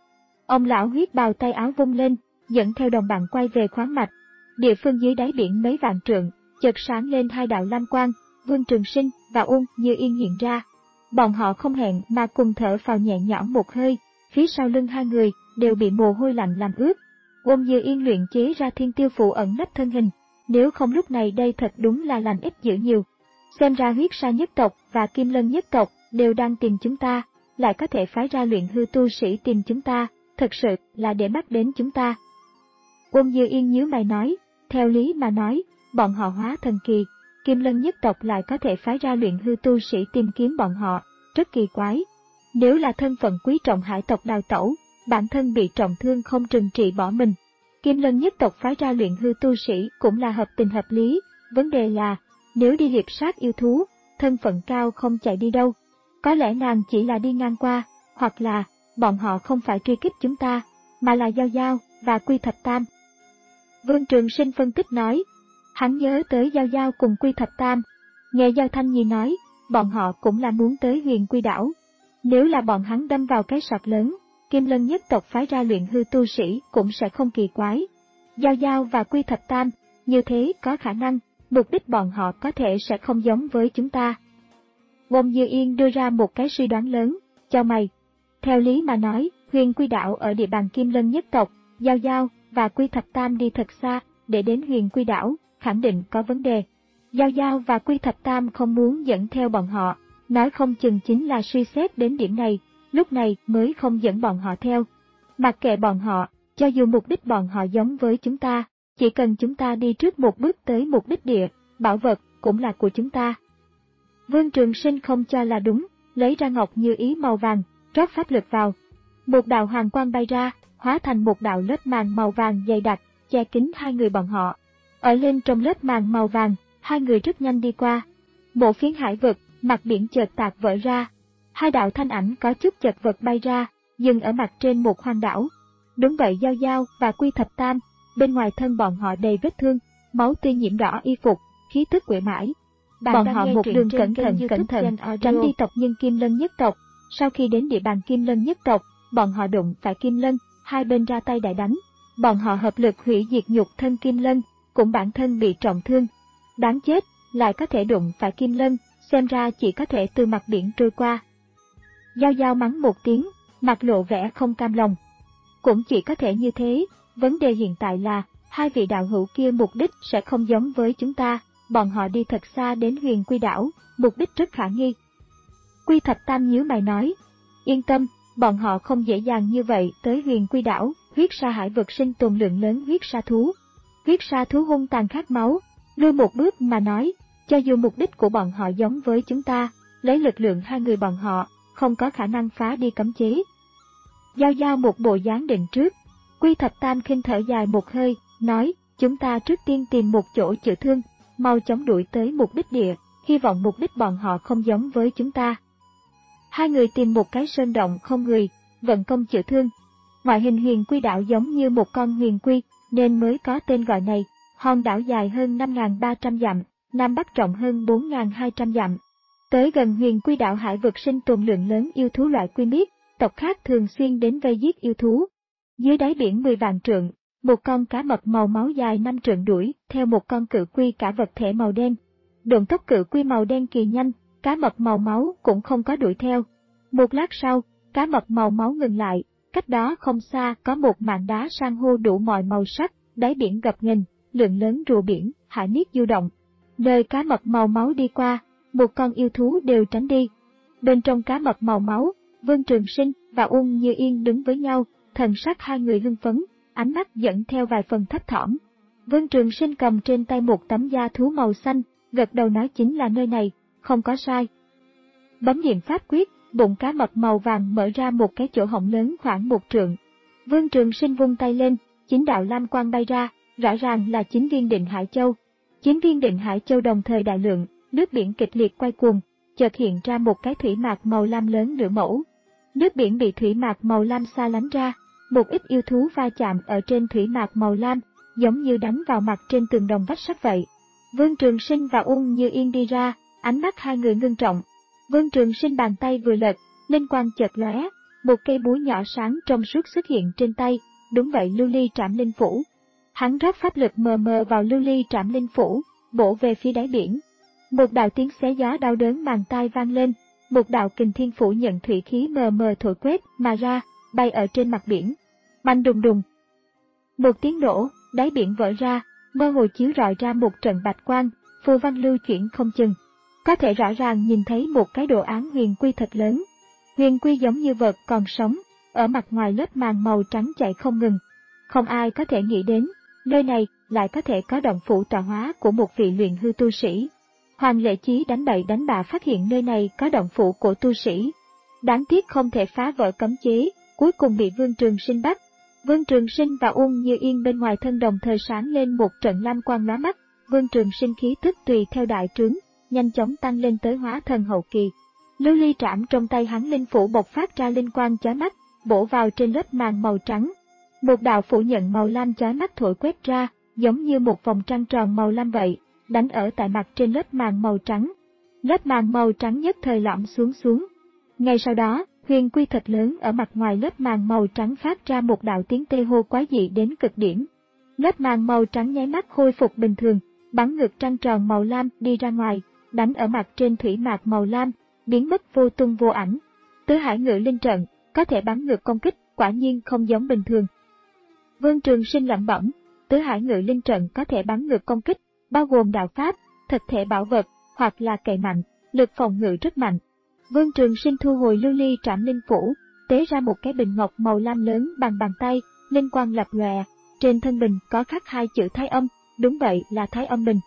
Ông lão huyết bào tay áo vung lên, dẫn theo đồng bạn quay về khoáng mạch. Địa phương dưới đáy biển mấy vạn trượng, chợt sáng lên hai đạo lam quang, Vương Trường Sinh và Ung Như Yên hiện ra. Bọn họ không hẹn mà cùng thở phào nhẹ nhõm một hơi, phía sau lưng hai người đều bị mồ hôi lạnh làm ướt. Ung Như Yên luyện chế ra thiên tiêu phù ẩn nấp thân hình, nếu không lúc này đây thật đúng là làm ít dữ nhiều. Xem ra huyết sa nhất tộc và kim lân nhất tộc đều đang tìm chúng ta, lại có thể phái ra luyện hư tu sĩ tìm chúng ta, thật sự là để mắt đến chúng ta. Ung Như Yên nhíu mày nói, theo lý mà nói, bọn họ hóa thần kỳ, kim lân nhất tộc lại có thể phái ra luyện hư tu sĩ tìm kiếm bọn họ, rất kỳ quái. Nếu là thân phận quý trọng hải tộc đào tẩu, bản thân bị trọng thương không trừng trị bỏ mình. Kim lân nhất tộc phái ra luyện hư tu sĩ cũng là hợp tình hợp lý, vấn đề là, nếu đi liệp sát yêu thú, thân phận cao không chạy đi đâu. Có lẽ nàng chỉ là đi ngang qua, hoặc là, bọn họ không phải truy kích chúng ta, mà là Giao Giao và Quy Thập Tam. Vương Trường Sinh phân tích nói, hắn nhớ tới Giao Giao cùng Quy Thập Tam. Nghe Giao Thanh Nhi nói, bọn họ cũng là muốn tới Huyền Quy đảo. Nếu là bọn hắn đâm vào cái sọt lớn, Kim Lân nhất tộc phái ra luyện hư tu sĩ cũng sẽ không kỳ quái. Giao Giao và Quy Thập Tam, như thế có khả năng, mục đích bọn họ có thể sẽ không giống với chúng ta. Ngôn Như Yên đưa ra một cái suy đoán lớn, cho mày. Theo lý mà nói, Huyền Quy đảo ở địa bàn Kim Lân nhất tộc, Giao Giao và Quy Thập Tam đi thật xa, để đến Huyền Quy đảo, khẳng định có vấn đề. Giao Giao và Quy Thập Tam không muốn dẫn theo bọn họ, nói không chừng chính là suy xét đến điểm này, lúc này mới không dẫn bọn họ theo. Mặc kệ bọn họ, cho dù mục đích bọn họ giống với chúng ta, chỉ cần chúng ta đi trước một bước tới mục đích địa, bảo vật cũng là của chúng ta. Vương Trường Sinh không cho là đúng, lấy ra ngọc như ý màu vàng, rót pháp lực vào. Một đạo hoàng quang bay ra, hóa thành một đạo lớp màng màu vàng dày đặc, che kín hai người bọn họ. Ở lên trong lớp màng màu vàng, hai người rất nhanh đi qua. Một phiến hải vực, mặt biển chợt tạc vỡ ra. Hai đạo thanh ảnh có chút chật vật bay ra, dừng ở mặt trên một hoang đảo. Đúng vậy, Giao Giao và Quy Thập Tam, bên ngoài thân bọn họ đầy vết thương, máu tươi nhiễm đỏ y phục, khí tức quệ mãi. Bọn họ một đường cẩn thận cẩn thận, tránh đi tộc nhân Kim Lân nhất tộc. Sau khi đến địa bàn Kim Lân nhất tộc, bọn họ đụng phải Kim Lân, hai bên ra tay đại đánh. Bọn họ hợp lực hủy diệt nhục thân Kim Lân, cũng bản thân bị trọng thương. Đáng chết, lại có thể đụng phải Kim Lân, xem ra chỉ có thể từ mặt biển trôi qua. Giao Giao mắng một tiếng, mặt lộ vẻ không cam lòng. Cũng chỉ có thể như thế, vấn đề hiện tại là, hai vị đạo hữu kia mục đích sẽ không giống với chúng ta, bọn họ đi thật xa đến Huyền Quy đảo, mục đích rất khả nghi. Quy Thập Tam nhíu mày nói, yên tâm, bọn họ không dễ dàng như vậy tới Huyền Quy đảo, huyết sa hải vực sinh tồn lượng lớn huyết sa thú. Huyết sa thú hung tàn khát máu, lui một bước mà nói, cho dù mục đích của bọn họ giống với chúng ta, lấy lực lượng hai người bọn họ, không có khả năng phá đi cấm chế. Giao Giao một bộ dáng định trước, Quy Thập Tam khinh thở dài một hơi, nói, chúng ta trước tiên tìm một chỗ chữa thương, mau chóng đuổi tới mục đích địa, hy vọng mục đích bọn họ không giống với chúng ta. Hai người tìm một cái sơn động không người, vận công chữa thương. Ngoại hình Huyền Quy đảo giống như một con huyền quy, nên mới có tên gọi này. Hòn đảo dài hơn năm nghìn ba trăm dặm, Nam Bắc rộng hơn bốn nghìn hai trăm dặm. Tới gần Huyền Quy đảo hải vực sinh tồn lượng lớn yêu thú loại quy miết, tộc khác thường xuyên đến vây giết yêu thú. Dưới đáy biển mười vạn trượng, một con cá mập màu máu dài năm trượng đuổi theo một con cự quy cả vật thể màu đen. Độn tốc cự quy màu đen kỳ nhanh, cá mập màu máu cũng không có đuổi theo. Một lát sau, cá mập màu máu ngừng lại, cách đó không xa có một mảng đá san hô đủ mọi màu sắc, đáy biển gập ghềnh, lượng lớn rùa biển, hải miết du động. Nơi cá mập màu máu đi qua, một con yêu thú đều tránh đi. Bên trong cá mập màu máu, Vương Trường Sinh và Ung Như Yên đứng với nhau, thần sắc hai người hưng phấn, ánh mắt dẫn theo vài phần thấp thỏm. Vương Trường Sinh cầm trên tay một tấm da thú màu xanh, gật đầu nói chính là nơi này, không có sai. Bấm niệm pháp quyết, bụng cá mập màu vàng mở ra một cái chỗ hổng lớn khoảng một trượng. Vương Trường Sinh vung tay lên, chín đạo lam quang bay ra, rõ ràng là chín viên định hải châu. Chín viên định hải châu đồng thời đại lượng, nước biển kịch liệt quay cuồng, chợt hiện ra một cái thủy mạc màu lam lớn nửa mẫu. Nước biển bị thủy mạc màu lam xa lánh ra, một ít yêu thú va chạm ở trên thủy mạc màu lam, giống như đánh vào mặt trên tường đồng vách sắt vậy. Vương Trường Sinh và Ung Như Yên đi ra, ánh mắt hai người ngưng trọng. Vương Trường Sinh bàn tay vừa lật, linh quang chợt lóe, một cây búa nhỏ sáng trong suốt xuất hiện trên tay, đúng vậy, lưu ly trảm linh phủ. Hắn rót pháp lực mờ mờ vào lưu ly trảm linh phủ, bổ về phía đáy biển. Một đạo tiếng xé gió đau đớn màng tai vang lên, một đạo kình thiên phủ nhận thủy khí mờ mờ thổi quét mà ra, bay ở trên mặt biển. Mạnh đùng đùng. Một tiếng nổ, đáy biển vỡ ra, mơ hồ chiếu rọi ra một trận bạch quang, phù văn lưu chuyển không chừng. Có thể rõ ràng nhìn thấy một cái đồ án huyền quy thật lớn. Huyền quy giống như vật còn sống, ở mặt ngoài lớp màng màu trắng chạy không ngừng. Không ai có thể nghĩ đến, nơi này lại có thể có động phủ tọa hóa của một vị luyện hư tu sĩ. Hoàng Lệ Chí đánh bậy đánh bạ phát hiện nơi này có động phủ của tu sĩ. Đáng tiếc không thể phá vỡ cấm chế, cuối cùng bị Vương Trường Sinh bắt. Vương Trường Sinh và Ung Như Yên bên ngoài thân đồng thời sáng lên một trận lam quang lóa mắt. Vương Trường Sinh khí tức tùy theo đại trướng, nhanh chóng tăng lên tới hóa thần hậu kỳ. Lưu ly trảm trong tay hắn linh phủ bộc phát ra linh quang chói mắt, bổ vào trên lớp màng màu trắng. Một đạo phủ nhận màu lam chói mắt thổi quét ra, giống như một vòng trăng tròn màu lam vậy, đánh ở tại mặt trên lớp màng màu trắng. Lớp màng màu trắng nhất thời lõm xuống xuống. Ngay sau đó, huyền quy thật lớn ở mặt ngoài lớp màng màu trắng phát ra một đạo tiếng tê hô quái dị đến cực điểm. Lớp màng màu trắng nháy mắt khôi phục bình thường, bắn ngược trăng tròn màu lam đi ra ngoài, đánh ở mặt trên thủy mạc màu lam, biến mất vô tung vô ảnh. Tứ hải ngự linh trận, có thể bắn ngược công kích, quả nhiên không giống bình thường. Vương Trường Sinh lẩm bẩm, tứ hải ngự linh trận có thể bắn ngược công kích, bao gồm đạo pháp, thực thể bảo vật, hoặc là cậy mạnh, lực phòng ngự rất mạnh. Vương Trường Sinh thu hồi lưu ly trảm linh phủ, tế ra một cái bình ngọc màu lam lớn bằng bàn tay, linh quang lập lòe, trên thân bình có khắc hai chữ Thái Âm, đúng vậy là Thái Âm bình.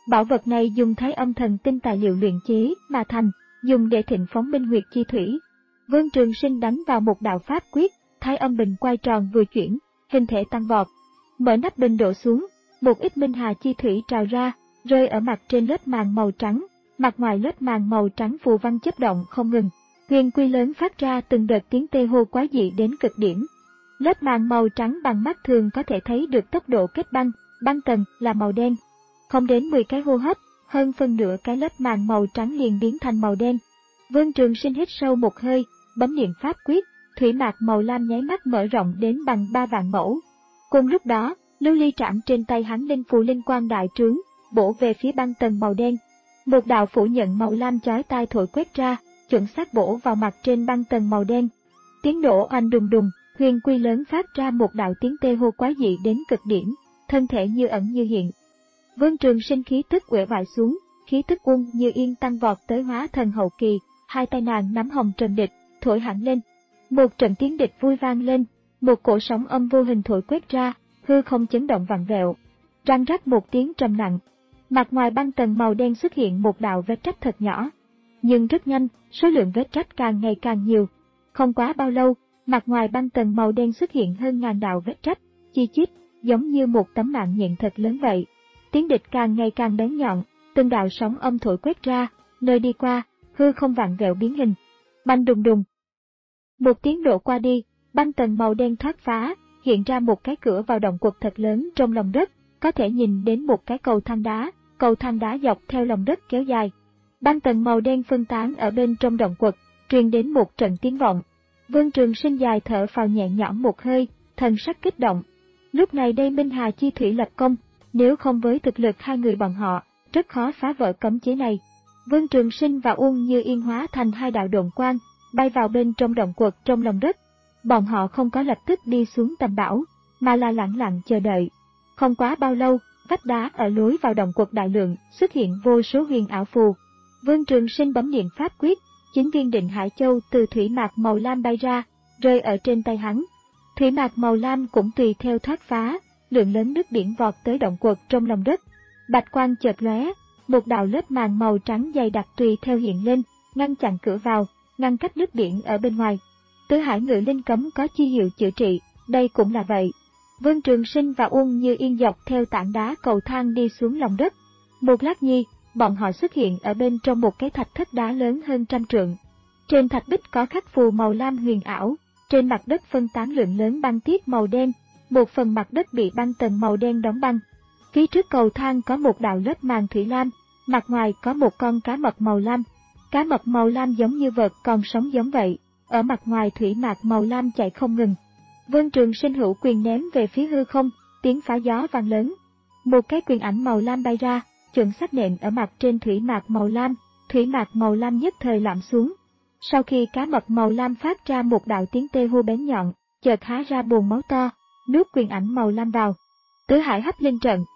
Bảo vật này dùng Thái Âm Thần Tinh tài liệu luyện chế mà thành, dùng để thịnh phóng minh huyệt chi thủy. Vương Trường Sinh đánh vào một đạo pháp quyết, Thái Âm bình quay tròn vừa chuyển, hình thể tăng vọt. Mở nắp bình đổ xuống, một ít minh hà chi thủy trào ra, rơi ở mặt trên lớp màng màu trắng, mặt ngoài lớp màng màu trắng phù văn chớp động không ngừng. Huyền quy lớn phát ra từng đợt tiếng tê hô quá dị đến cực điểm. Lớp màng màu trắng bằng mắt thường có thể thấy được tốc độ kết băng, băng tầng là màu đen. Không đến mười cái hô hấp, hơn phân nửa cái lớp màng màu trắng liền biến thành màu đen. Vương Trường Sinh hít sâu một hơi, bấm niệm pháp quyết, thủy mạc màu lam nháy mắt mở rộng đến bằng ba vạn mẫu. Cùng lúc đó, lưu ly trảm trên tay hắn linh phù linh quang đại trướng, bổ về phía băng tầng màu đen. Một đạo phủ nhận màu lam chói tai thổi quét ra, chuẩn xác bổ vào mặt trên băng tầng màu đen. Tiếng nổ oanh đùng đùng, huyền quy lớn phát ra một đạo tiếng tê hô quá dị đến cực điểm, thân thể như ẩn như hiện. Vương Trường Sinh khí tức uể oải xuống, khí tức Uông Như Yên tăng vọt tới hóa thần hậu kỳ, hai tay nàng nắm hồng trần địch, thổi hẳn lên. Một trận tiếng địch vui vang lên, một cổ sóng âm vô hình thổi quét ra, hư không chấn động vặn vẹo. Răng rắc một tiếng trầm nặng. Mặt ngoài băng tầng màu đen xuất hiện một đạo vết rách thật nhỏ. Nhưng rất nhanh, số lượng vết rách càng ngày càng nhiều. Không quá bao lâu, mặt ngoài băng tầng màu đen xuất hiện hơn ngàn đạo vết rách, chi chít, giống như một tấm mạng nhện thật lớn vậy. Tiếng địch càng ngày càng bén nhọn, từng đạo sóng âm thổi quét ra, nơi đi qua, hư không vặn vẹo biến hình. Banh đùng đùng. Một tiếng nổ qua đi, băng tầng màu đen thoát phá, hiện ra một cái cửa vào động quật thật lớn trong lòng đất, có thể nhìn đến một cái cầu thang đá, cầu thang đá dọc theo lòng đất kéo dài. Băng tầng màu đen phân tán ở bên trong động quật, truyền đến một trận tiếng vọng. Vương Trường Sinh dài thở phào nhẹ nhõm một hơi, thần sắc kích động. Lúc này đây Minh Hà chi thủy lập công, nếu không với thực lực hai người bọn họ, rất khó phá vỡ cấm chế này. Vương Trường Sinh và Uông Như Yên hóa thành hai đạo độn quang, bay vào bên trong động quật trong lòng đất. Bọn họ không có lập tức đi xuống tầm bão, mà là lặng lặng chờ đợi. Không quá bao lâu, vách đá ở lối vào động quật đại lượng xuất hiện vô số huyền ảo phù. Vương Trường Sinh bấm niệm pháp quyết, chín viên định hải châu từ thủy mạc màu lam bay ra, rơi ở trên tay hắn. Thủy mạc màu lam cũng tùy theo thoát phá, lượng lớn nước biển vọt tới động quật trong lòng đất. Bạch quang chợt lóe, một đạo lớp màng màu trắng dày đặc tùy theo hiện lên, ngăn chặn cửa vào, ngăn cách nước biển ở bên ngoài. Tứ Hải Ngự Linh cấm có chi hiệu chữa trị, đây cũng là vậy. Vương Trường Sinh và Uông Như Yên dọc theo tảng đá cầu thang đi xuống lòng đất. Một lát nhi, bọn họ xuất hiện ở bên trong một cái thạch thất đá lớn hơn trăm trượng. Trên thạch bích có khắc phù màu lam huyền ảo, trên mặt đất phân tán lượng lớn băng tiết màu đen, một phần mặt đất bị băng tầng màu đen đóng băng. Phía trước cầu thang có một đạo lớp màng thủy lam, mặt ngoài có một con cá mập màu lam. Cá mập màu lam giống như vật còn sống giống vậy, ở mặt ngoài thủy mạc màu lam chạy không ngừng. Vương Trường Sinh hữu quyền ném về phía hư không, tiếng phá gió vang lớn. Một cái quyền ảnh màu lam bay ra, chuẩn xác nện ở mặt trên thủy mạc màu lam, thủy mạc màu lam nhất thời lặn xuống. Sau khi cá mập màu lam phát ra một đạo tiếng tê hô bén nhọn, chợt há ra buồng máu to, nuốt quyền ảnh màu lam vào. Tứ Hải Hấp Linh Trận.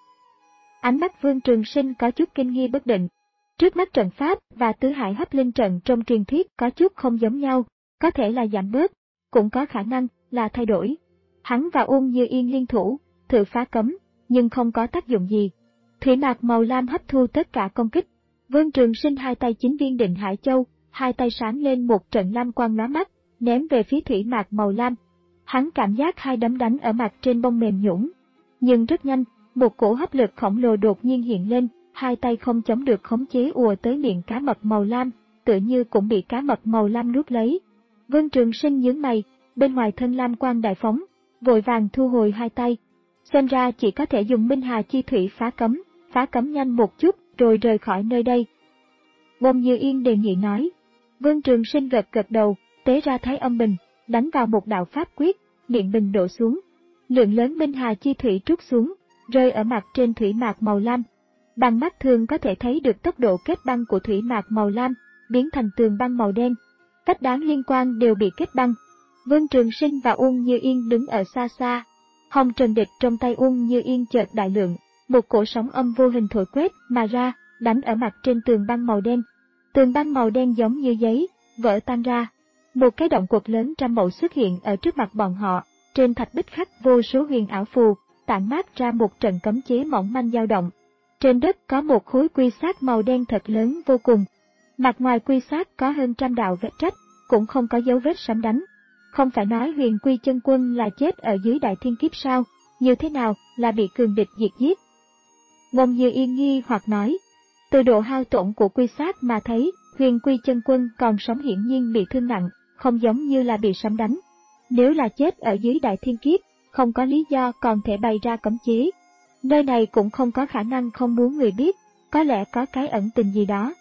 Ánh mắt Vương Trường Sinh có chút kinh nghi bất định. Trước mắt trận pháp và Tứ Hải Hấp Linh Trận trong truyền thuyết có chút không giống nhau, có thể là giảm bớt, cũng có khả năng là thay đổi. Hắn và Uông Như Yên liên thủ, thử phá cấm, nhưng không có tác dụng gì. Thủy mạc màu lam hấp thu tất cả công kích. Vương Trường Sinh hai tay chín viên định hải châu, hai tay sáng lên một trận lam quang lóa mắt, ném về phía thủy mạc màu lam. Hắn cảm giác hai đấm đánh ở mặt trên bông mềm nhũn, nhưng rất nhanh, một cổ hấp lực khổng lồ đột nhiên hiện lên, hai tay không chống được khống chế ùa tới miệng cá mập màu lam, tựa như cũng bị cá mập màu lam nuốt lấy. Vương Trường Sinh nhướng mày, bên ngoài thân lam quang đại phóng, vội vàng thu hồi hai tay. Xem ra chỉ có thể dùng Minh Hà chi thủy phá cấm, phá cấm nhanh một chút rồi rời khỏi nơi đây. Uông Như Yên đề nghị nói. Vương Trường Sinh gật gật đầu, tế ra Thái Âm bình, đánh vào một đạo pháp quyết, miệng bình đổ xuống. Lượng lớn Minh Hà chi thủy trút xuống, rơi ở mặt trên thủy mạc màu lam. Bằng mắt thường có thể thấy được tốc độ kết băng của thủy mạc màu lam, biến thành tường băng màu đen. Vách đá liên quan đều bị kết băng. Vương Trường Sinh và Uông Như Yên đứng ở xa xa. Hồng trần địch trong tay Uông Như Yên chợt đại lượng, một cổ sóng âm vô hình thổi quét mà ra, đánh ở mặt trên tường băng màu đen. Tường băng màu đen giống như giấy, vỡ tan ra. Một cái động quật lớn trăm mẫu xuất hiện ở trước mặt bọn họ, trên thạch bích khắc vô số huyền ảo phù, tản mát ra một trận cấm chế mỏng manh dao động. Trên đất có một khối quy sát màu đen thật lớn vô cùng. Mặt ngoài quy sát có hơn trăm đạo vết rách, cũng không có dấu vết sấm đánh. Không phải nói Huyền Quy Chân Quân là chết ở dưới đại thiên kiếp sao, như thế nào là bị cường địch diệt giết? Ngôn Như Yên nghi hoặc nói, từ độ hao tổn của quy sát mà thấy, Huyền Quy Chân Quân còn sống hiển nhiên bị thương nặng, không giống như là bị sấm đánh. Nếu là chết ở dưới đại thiên kiếp, không có lý do còn thể bày ra cấm chế. Nơi này cũng không có khả năng không muốn người biết, có lẽ có cái ẩn tình gì đó.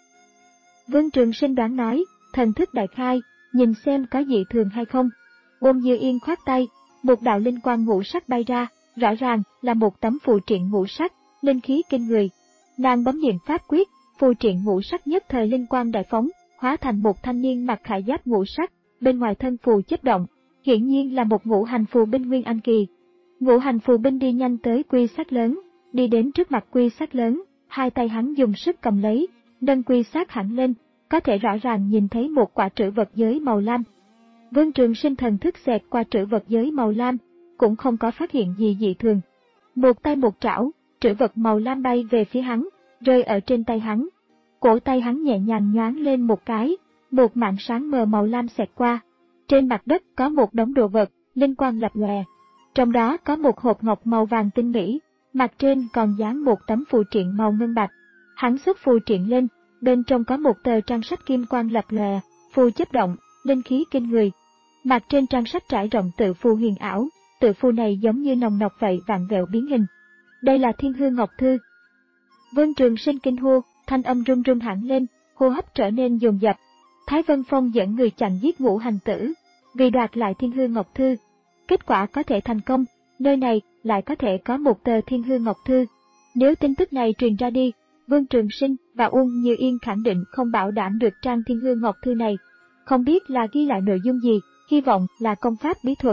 Vương Trường Sinh đoán nói, thần thức đại khai, nhìn xem có dị thường hay không. Ngôn Như Yên khoát tay, một đạo linh quang ngũ sắc bay ra, rõ ràng là một tấm phù triện ngũ sắc, linh khí kinh người. Nàng bấm niệm pháp quyết, phù triện ngũ sắc nhất thời linh quang đại phóng, hóa thành một thanh niên mặc khải giáp ngũ sắc, bên ngoài thân phù chớp động, hiển nhiên là một ngũ hành phù binh nguyên anh kỳ. Ngũ hành phù binh đi nhanh tới quy sát lớn, đi đến trước mặt quy sát lớn, hai tay hắn dùng sức cầm lấy, nâng quy sát hẳn lên, có thể rõ ràng nhìn thấy một quả trữ vật giới màu lam. Vương Trường Sinh thần thức xẹt qua trữ vật giới màu lam, cũng không có phát hiện gì dị thường. Một tay một trảo, trữ vật màu lam bay về phía hắn, rơi ở trên tay hắn. Cổ tay hắn nhẹ nhàng nhoáng lên một cái, một mảng sáng mờ màu lam xẹt qua. Trên mặt đất có một đống đồ vật, linh quang lập lòe. Trong đó có một hộp ngọc màu vàng tinh mỹ, mặt trên còn dán một tấm phù triện màu ngân bạch. Hắn xuất phù triện lên, bên trong có một tờ trang sách kim quang lập lòe, phù chớp động, linh khí kinh người. Mặt trên trang sách trải rộng tự phù huyền ảo, tự phù này giống như nòng nọc vậy vạn vẹo biến hình. Đây là Thiên Hư Ngọc Thư. Vương Trường Sinh kinh hô, thanh âm run run hẳn lên, hô hấp trở nên dồn dập. Thái Vân Phong dẫn người chặn giết Ngũ Hành Tử, vì đoạt lại Thiên Hư Ngọc Thư. Kết quả có thể thành công, nơi này lại có thể có một tờ Thiên Hư Ngọc Thư. Nếu tin tức này truyền ra đi, Vương Trường Sinh và Uông Như Yên khẳng định không bảo đảm được trang Thiên Hư Ngọc Thư này. Không biết là ghi lại nội dung gì, hy vọng là công pháp bí thuật.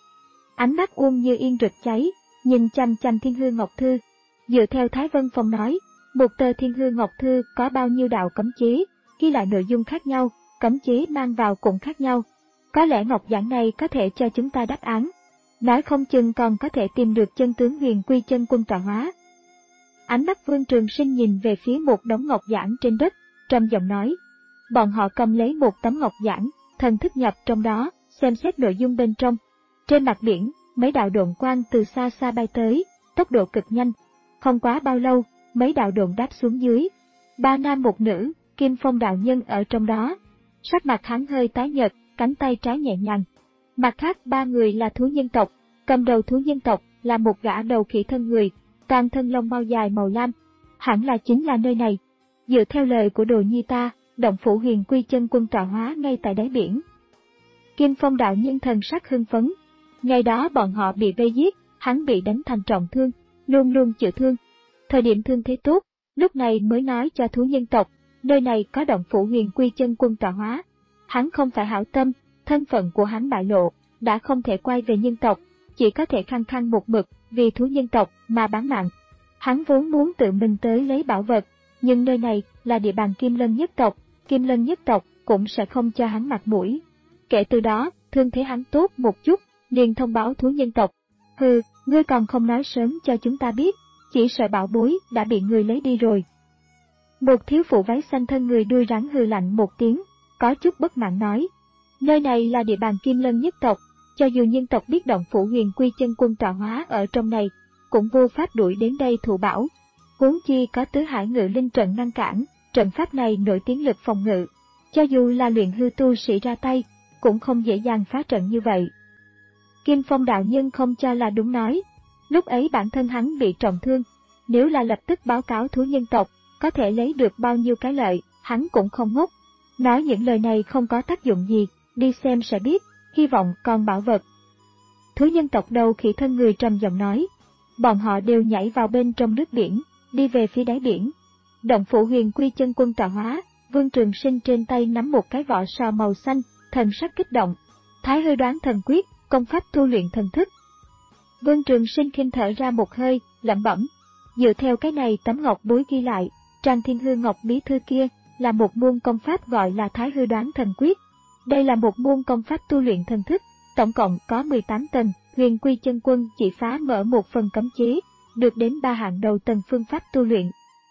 Ánh mắt Uông Như Yên rực cháy, nhìn chăm chăm Thiên Hư Ngọc Thư. Dựa theo Thái Vân Phong nói, một tờ Thiên Hư Ngọc Thư có bao nhiêu đạo cấm chế, ghi lại nội dung khác nhau, cấm chế mang vào cũng khác nhau. Có lẽ ngọc giản này có thể cho chúng ta đáp án. Nói không chừng còn có thể tìm được chân tướng Huyền Quy Chân Quân tọa hóa. Ánh mắt Vương Trường Sinh nhìn về phía một đống ngọc giản trên đất, trầm giọng nói. Bọn họ cầm lấy một tấm ngọc giản, thần thức nhập trong đó, xem xét nội dung bên trong. Trên mặt biển, mấy đạo độn quang từ xa xa bay tới, tốc độ cực nhanh. Không quá bao lâu, mấy đạo độn đáp xuống dưới. Ba nam một nữ, Kim Phong đạo nhân ở trong đó. Sắc mặt hắn hơi tái nhợt, cánh tay trái nhẹ nhàng. Mặt khác ba người là thú nhân tộc, cầm đầu thú nhân tộc là một gã đầu khỉ thân người, toàn thân lông mau dài màu lam. Hẳn là chính là nơi này. Dựa theo lời của Đồ Nhi ta, động phủ Huyền Quy Chân Quân tọa hóa ngay tại đáy biển. Kim Phong đạo nhân thần sắc hưng phấn. Ngày đó bọn họ bị vây giết, hắn bị đánh thành trọng thương, luôn luôn chữa thương. Thời điểm thương thế tốt, lúc này mới nói cho thú nhân tộc, nơi này có động phủ Huyền Quy Chân Quân tọa hóa. Hắn không phải hảo tâm, thân phận của hắn bại lộ, đã không thể quay về nhân tộc, chỉ có thể khăng khăng một mực vì thú nhân tộc mà bán mạng. Hắn vốn muốn tự mình tới lấy bảo vật, nhưng nơi này là địa bàn Kim Lân nhất tộc, Kim Lân nhất tộc cũng sẽ không cho hắn mặt mũi. Kể từ đó, thương thế hắn tốt một chút, liền thông báo thú nhân tộc. Hừ, ngươi còn không nói sớm cho chúng ta biết, chỉ sợ bảo bối đã bị người lấy đi rồi. Một thiếu phụ váy xanh thân người đuôi rắn hừ lạnh một tiếng, có chút bất mãn nói. Nơi này là địa bàn Kim Lân nhất tộc, cho dù nhân tộc biết động phủ Huyền Quy Chân Quân tọa hóa ở trong này, cũng vô pháp đuổi đến đây thụ bảo. Huống chi có tứ hải ngự linh trận ngăn cản, trận pháp này nổi tiếng lực phòng ngự. Cho dù là luyện hư tu sĩ ra tay, cũng không dễ dàng phá trận như vậy. Kim Phong đạo nhân không cho là đúng nói. Lúc ấy bản thân hắn bị trọng thương, nếu là lập tức báo cáo thú nhân tộc, có thể lấy được bao nhiêu cái lợi, hắn cũng không ngốc. Nói những lời này không có tác dụng gì, đi xem sẽ biết, hy vọng còn bảo vật. Thú nhân tộc đầu khỉ thân người trầm giọng nói. Bọn họ đều nhảy vào bên trong nước biển, đi về phía đáy biển. Động phủ Huyền Quy Chân Quân tọa hóa, Vương Trường Sinh trên tay nắm một cái vỏ sò màu xanh, thần sắc kích động. Thái Hư Đoán Thần Quyết, công pháp tu luyện thần thức. Vương Trường Sinh khinh thở ra một hơi, lẩm bẩm. Dựa theo cái này tấm ngọc bối ghi lại, trang Thiên Hư Ngọc Bí Thư kia là một môn công pháp gọi là Thái Hư Đoán Thần Quyết. Đây là một môn công pháp tu luyện thần thức, tổng cộng có mười tám tầng. Huyền Quy Chân Quân chỉ phá mở một phần cấm chế, được đến ba hạng đầu tầng phương pháp tu luyện.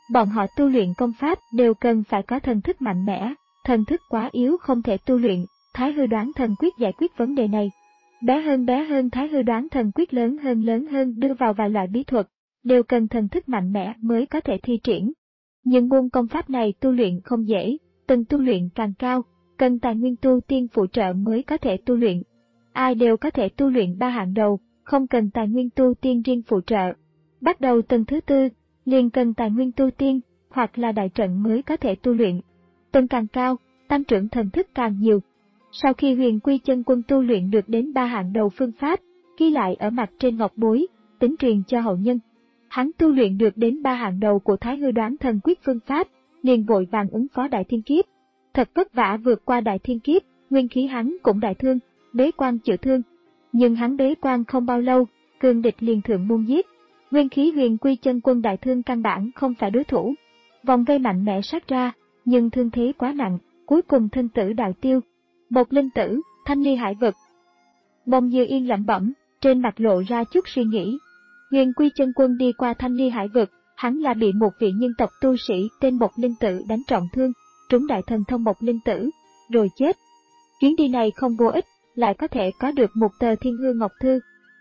Bọn họ tu luyện công pháp đều cần phải có thần thức mạnh mẽ, thần thức quá yếu không thể tu luyện. Thái hư đoán thần quyết giải quyết vấn đề này. Bé hơn bé hơn Thái hư đoán thần quyết, lớn hơn lớn hơn đưa vào vài loại bí thuật, đều cần thần thức mạnh mẽ mới có thể thi triển. Nhưng môn công pháp này tu luyện không dễ, từng tu luyện càng cao, cần tài nguyên tu tiên phụ trợ mới có thể tu luyện. Ai đều có thể tu luyện ba hạng đầu, không cần tài nguyên tu tiên riêng phụ trợ. Bắt đầu tầng thứ tư, liền cần tài nguyên tu tiên, hoặc là đại trận mới có thể tu luyện. Tầng càng cao, tăng trưởng thần thức càng nhiều. Sau khi Huyền Quy Chân Quân tu luyện được đến ba hạng đầu phương pháp, ghi lại ở mặt trên ngọc bối, tính truyền cho hậu nhân. Hắn tu luyện được đến ba hạng đầu của Thái hư đoán thần quyết phương pháp, liền vội vàng ứng phó đại thiên kiếp. Thật vất vả vượt qua đại thiên kiếp, nguyên khí hắn cũng đại thương, bế quan chữa thương. Nhưng hắn bế quan không bao lâu, cường địch liền thượng môn giết. Nguyên khí Huyền Quy Chân Quân đại thương căn bản không phải đối thủ. Vòng vây mạnh mẽ sát ra, nhưng thương thế quá nặng, cuối cùng thân tử đạo tiêu. Một linh tử, Thanh Ly Hải Vực. Bông Dư Yên lẩm bẩm, trên mặt lộ ra chút suy nghĩ. Huyền Quy Chân Quân đi qua Thanh Ly Hải Vực, hắn là bị một vị nhân tộc tu sĩ tên Mộc Linh Tử đánh trọng thương, trúng đại thần thông Mộc Linh Tử, rồi chết. Chuyến đi này không vô ích, lại có thể có được một tờ Thiên Hư Ngọc Thư.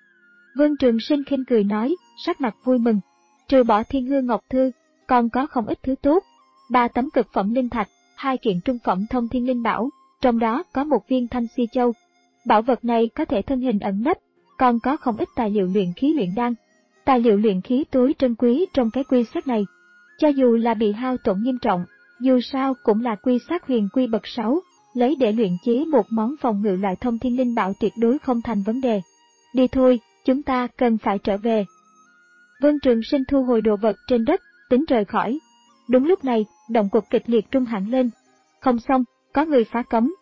Vương Trường Sinh khinh cười nói, sắc mặt vui mừng. Trừ bỏ Thiên Hư Ngọc Thư, còn có không ít thứ tốt. Ba tấm cực phẩm linh thạch, hai kiện trung phẩm thông thiên linh bảo, trong đó có một viên Thanh Si Châu. Bảo vật này có thể thân hình ẩn nấp, còn có không ít tài liệu luyện khí luyện đan. Tài liệu luyện khí tối trân quý trong cái quy sách này. Cho dù là bị hao tổn nghiêm trọng, dù sao cũng là quy sách huyền quy bậc sáu, lấy để luyện chế một món phòng ngự loại thông thiên linh bảo tuyệt đối không thành vấn đề. Đi thôi, chúng ta cần phải trở về. Vương Trường Sinh thu hồi đồ vật trên đất, tính rời khỏi. Đúng lúc này, động cuộc kịch liệt trung hẳn lên. Không xong, có người phá cấm.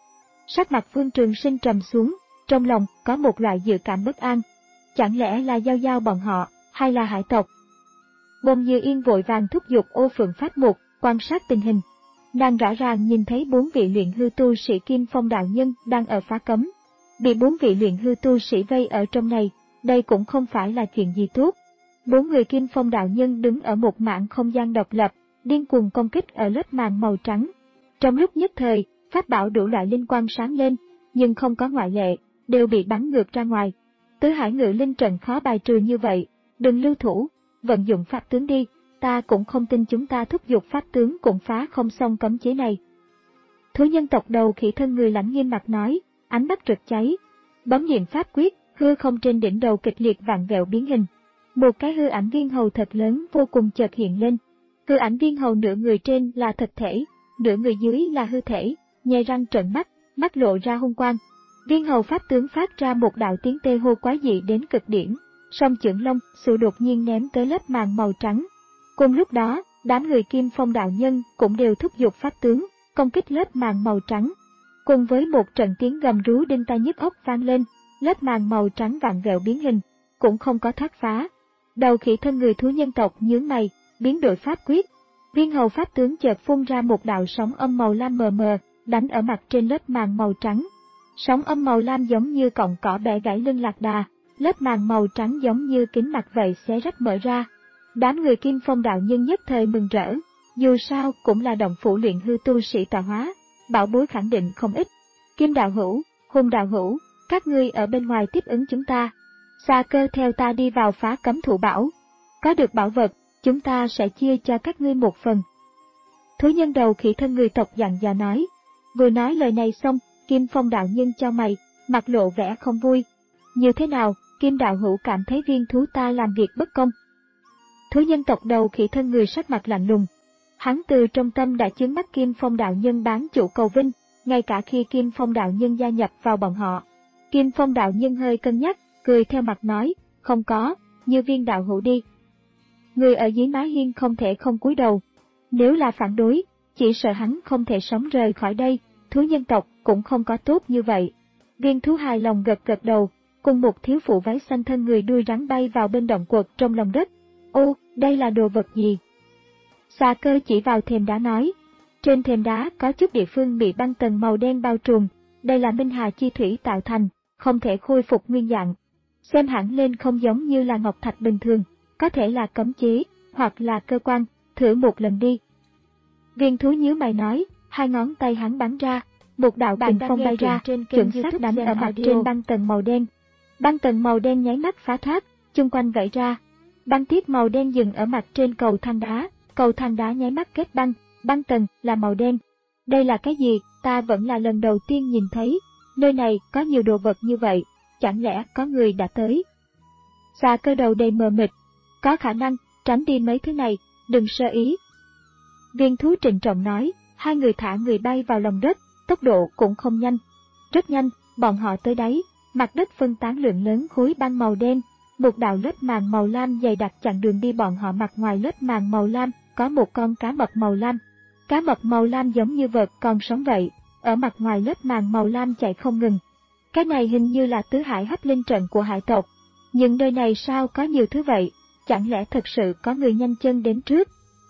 Sắc mặt Vương Trường Sinh trầm xuống, trong lòng có một loại dự cảm bất an. Chẳng lẽ là Giao Giao bọn họ, hay là hải tộc? Bông Dư Yên vội vàng thúc giục Ô Phượng Pháp Mục, quan sát tình hình. Nàng rõ ràng nhìn thấy bốn vị luyện hư tu sĩ Kim Phong đạo nhân đang ở phá cấm. Bị bốn vị luyện hư tu sĩ vây ở trong này, đây cũng không phải là chuyện gì tốt. Bốn người Kim Phong đạo nhân đứng ở một mảng không gian độc lập, điên cuồng công kích ở lớp màng màu trắng. Trong lúc nhất thời, pháp bảo đủ loại linh quang sáng lên, nhưng không có ngoại lệ, đều bị bắn ngược ra ngoài. Tứ Hải Ngự Linh trận khó bài trừ như vậy, đừng lưu thủ, vận dụng pháp tướng đi, ta cũng không tin chúng ta thúc giục pháp tướng cũng phá không xong cấm chế này. Thú nhân tộc đầu khỉ thân người lãnh nghiêm mặt nói, ánh mắt rực cháy, bấm niệm pháp quyết, hư không trên đỉnh đầu kịch liệt vặn vẹo biến hình. Một cái hư ảnh viên hầu thật lớn vô cùng chợt hiện lên. Hư ảnh viên hầu nửa người trên là thực thể, nửa người dưới là hư thể, nhè răng trợn mắt, mắt lộ ra hung quang. Viên hầu pháp tướng phát ra một đạo tiếng tê hô quái dị đến cực điểm, song chưởng long sụ đột nhiên ném tới lớp màng màu trắng. Cùng lúc đó, đám người Kim Phong đạo nhân cũng đều thúc giục pháp tướng, công kích lớp màng màu trắng. Cùng với một trận tiếng gầm rú đinh tai nhức óc vang lên, lớp màng màu trắng vặn vẹo biến hình, cũng không có thoát phá. Đầu khỉ thân người thú nhân tộc nhướng mày, biến đổi pháp quyết. Viên hầu pháp tướng chợt phun ra một đạo sóng âm màu lam mờ mờ, đánh ở mặt trên lớp màng màu trắng. Sóng âm màu lam giống như cọng cỏ bẻ gãy lưng lạc đà, lớp màng màu trắng giống như kính mặt vậy xé rách mở ra. Đám người Kim Phong đạo nhân nhất thời mừng rỡ, dù sao cũng là động phủ luyện hư tu sĩ tọa hóa, bảo bối khẳng định không ít. Kim đạo hữu, Hùng đạo hữu, các ngươi ở bên ngoài tiếp ứng chúng ta. Xà Cơ theo ta đi vào phá cấm thụ bảo. Có được bảo vật, chúng ta sẽ chia cho các ngươi một phần. Thú nhân đầu khỉ thân người tộc dặn dò nói. Vừa nói lời này xong, Kim Phong đạo nhân cho mày, mặt lộ vẻ không vui. Như thế nào, Kim đạo hữu cảm thấy viên thú ta làm việc bất công? Thú nhân tộc đầu khỉ thân người sắc mặt lạnh lùng. Hắn từ trong tâm đã chướng mắt Kim Phong đạo nhân bán chủ cầu vinh, ngay cả khi Kim Phong đạo nhân gia nhập vào bọn họ. Kim Phong đạo nhân hơi cân nhắc, cười theo mặt nói, không có, như viên đạo hữu đi. Người ở dưới mái hiên không thể không cúi đầu. Nếu là phản đối, chỉ sợ hắn không thể sống rời khỏi đây, thú nhân tộc cũng không có tốt như vậy. Viên thú hài lòng gật gật đầu, cùng một thiếu phụ váy xanh thân người đuôi rắn bay vào bên động quật trong lòng đất. Ô, đây là đồ vật gì? Xà Cơ chỉ vào thềm đá nói. Trên thềm đá có chút địa phương bị băng tầng màu đen bao trùm, đây là minh hà chi thủy tạo thành, không thể khôi phục nguyên dạng. Xem hẳn lên không giống như là ngọc thạch bình thường, có thể là cấm chế, hoặc là cơ quan, thử một lần đi. Viên thú nhíu mày nói, hai ngón tay hắn bắn ra, một đạo kình phong bay ra, chuẩn xác đánh ở mặt trên băng tầng màu đen. Băng tầng màu đen nháy mắt phá thoát, chung quanh vẩy ra. Băng tiếp màu đen dừng ở mặt trên cầu thang đá, cầu thang đá nháy mắt kết băng, băng tầng là màu đen. Đây là cái gì? Ta vẫn là lần đầu tiên nhìn thấy, nơi này có nhiều đồ vật như vậy, chẳng lẽ có người đã tới? Xà Cơ đầu đầy mờ mịt, có khả năng, tránh đi mấy thứ này, đừng sơ ý. Viên thú trịnh trọng nói, hai người thả người bay vào lòng đất, tốc độ cũng không nhanh. Rất nhanh, bọn họ tới đáy, mặt đất phân tán lượng lớn khối băng màu đen, một đạo lớp màng màu lam dày đặc chặn đường đi bọn họ. Mặt ngoài lớp màng màu lam, có một con cá mập màu lam. Cá mập màu lam giống như vật còn sống vậy, ở mặt ngoài lớp màng màu lam chạy không ngừng. Cái này hình như là tứ hải hấp linh trận của hải tộc. Nhưng nơi này sao có nhiều thứ vậy, chẳng lẽ thật sự có người nhanh chân đến trước?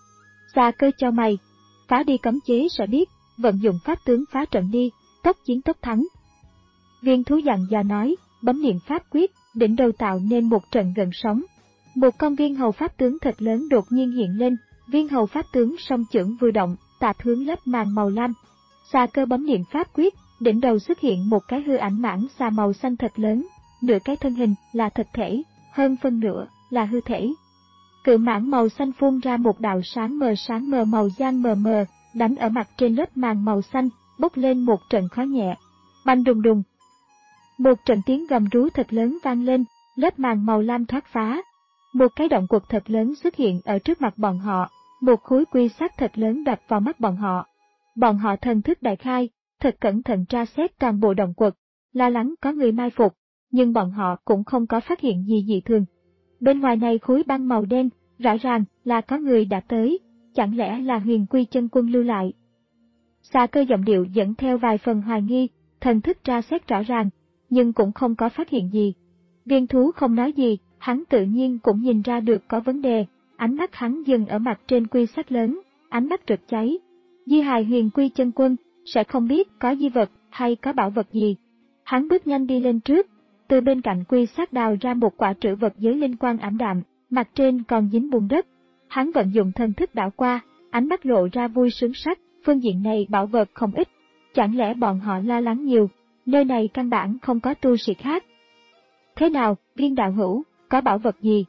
Xà Cơ chau mày, phá đi cấm chế sẽ biết, vận dụng pháp tướng phá trận đi, tốc chiến tốc thắng. Viên thú dặn dò nói, bấm niệm pháp quyết, đỉnh đầu tạo nên một trận gần sóng. Một con viên hầu pháp tướng thật lớn đột nhiên hiện lên, viên hầu pháp tướng song chưởng vừa động, tạt hướng lớp màng màu lam. Xà Cơ bấm niệm pháp quyết, đỉnh đầu xuất hiện một cái hư ảnh mãng xà màu xanh thật lớn, nửa cái thân hình là thực thể, hơn phân nửa là hư thể. Cự mãng màu xanh phun ra một đạo sáng mờ sáng mờ màu giang mờ mờ, đánh ở mặt trên lớp màng màu xanh, bốc lên một trận khói nhẹ. Bành đùng đùng. Một trận tiếng gầm rú thật lớn vang lên, lớp màng màu lam thoát phá. Một cái động quật thật lớn xuất hiện ở trước mặt bọn họ, một khối quy sát thật lớn đập vào mắt bọn họ. Bọn họ thần thức đại khai, thật cẩn thận tra xét toàn bộ động quật, lo lắng có người mai phục, nhưng bọn họ cũng không có phát hiện gì dị thường. Bên ngoài này khối băng màu đen, rõ ràng là có người đã tới, chẳng lẽ là Huyền Quy Chân Quân lưu lại? Xà Cơ giọng điệu dẫn theo vài phần hoài nghi, thần thức tra xét rõ ràng, nhưng cũng không có phát hiện gì. Viên thú không nói gì, hắn tự nhiên cũng nhìn ra được có vấn đề, ánh mắt hắn dừng ở mặt trên quy sát lớn, ánh mắt rực cháy. Di hài Huyền Quy Chân Quân sẽ không biết có di vật hay có bảo vật gì. Hắn bước nhanh đi lên trước, từ bên cạnh quy sát đào ra một quả trữ vật giới linh quang ảm đạm, mặt trên còn dính bùn đất. Hắn vận dụng thần thức đảo qua, ánh mắt lộ ra vui sướng sắc, phương diện này bảo vật không ít. Chẳng lẽ bọn họ lo lắng nhiều, nơi này căn bản không có tu sĩ khác. Thế nào, Viên đạo hữu, có bảo vật gì?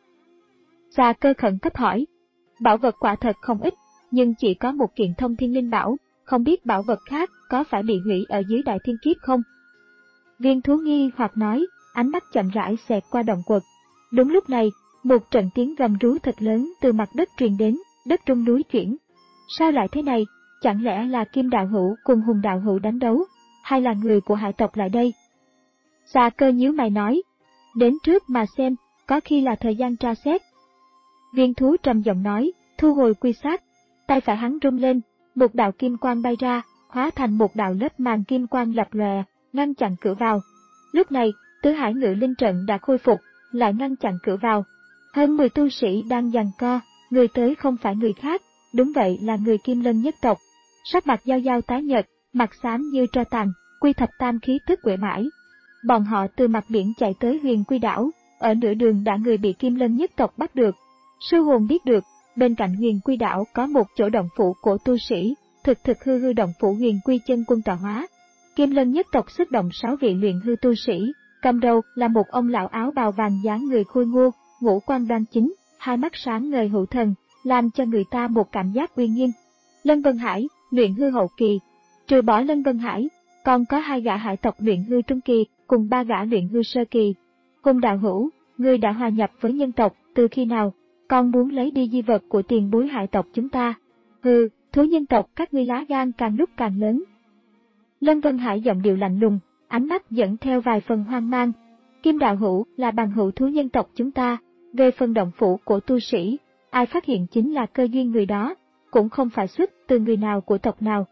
Xà Cơ khẩn cấp hỏi. Bảo vật quả thật không ít, nhưng chỉ có một kiện thông thiên linh bảo, không biết bảo vật khác có phải bị hủy ở dưới đại thiên kiếp không? Viên thú nghi hoặc nói, ánh mắt chậm rãi xẹt qua động quật. Đúng lúc này, một trận tiếng gầm rú thật lớn từ mặt đất truyền đến, đất rung núi chuyển. Sao lại thế này? Chẳng lẽ là Kim đạo hữu cùng Hùng đạo hữu đánh đấu, hay là người của hải tộc lại đây? Xà Cơ nhíu mày nói, đến trước mà xem, có khi là thời gian tra xét. Viên thú trầm giọng nói, thu hồi quy sát. Tay phải hắn rung lên, một đạo kim quang bay ra, hóa thành một đạo lớp màng kim quang lập lòe, ngăn chặn cửa vào. Lúc này, tứ hải ngự linh trận đã khôi phục, lại ngăn chặn cửa vào. Hơn mười tu sĩ đang giằng co, người tới không phải người khác, đúng vậy là người Kim Lân nhất tộc. Sắc mặt Giao Giao tái nhợt, mặt xám như tro tàn, Quy Thập Tam khí tức quệ mãi. Bọn họ từ mặt biển chạy tới Huyền Quy đảo, ở nửa đường đã người bị Kim Lân nhất tộc bắt được. Sư hồn biết được, bên cạnh Huyền Quy đảo có một chỗ động phủ của tu sĩ, thực thực hư hư động phủ Huyền Quy Chân Quân tọa hóa. Kim Lân nhất tộc xuất động sáu vị luyện hư tu sĩ, cầm đầu là một ông lão áo bào vàng dáng người khôi ngô, ngũ quan đoan chính, hai mắt sáng ngời hữu thần, làm cho người ta một cảm giác uy nghiêm. Lân Vân Hải, luyện hư hậu kỳ. Trừ bỏ Lân Vân Hải, còn có hai gã hải tộc luyện hư trung kỳ, cùng ba gã luyện hư sơ kỳ. Hùng đạo hữu, ngươi đã hòa nhập với nhân tộc, từ khi nào? Con muốn lấy đi di vật của tiền bối hải tộc chúng ta. Hừ, thú nhân tộc các ngươi lá gan càng lúc càng lớn. Lân Vân Hải giọng điệu lạnh lùng, ánh mắt dẫn theo vài phần hoang mang. Kim đạo hữu là bằng hữu thú nhân tộc chúng ta, về phần động phủ của tu sĩ, ai phát hiện chính là cơ duyên người đó, cũng không phải xuất từ người nào của tộc nào.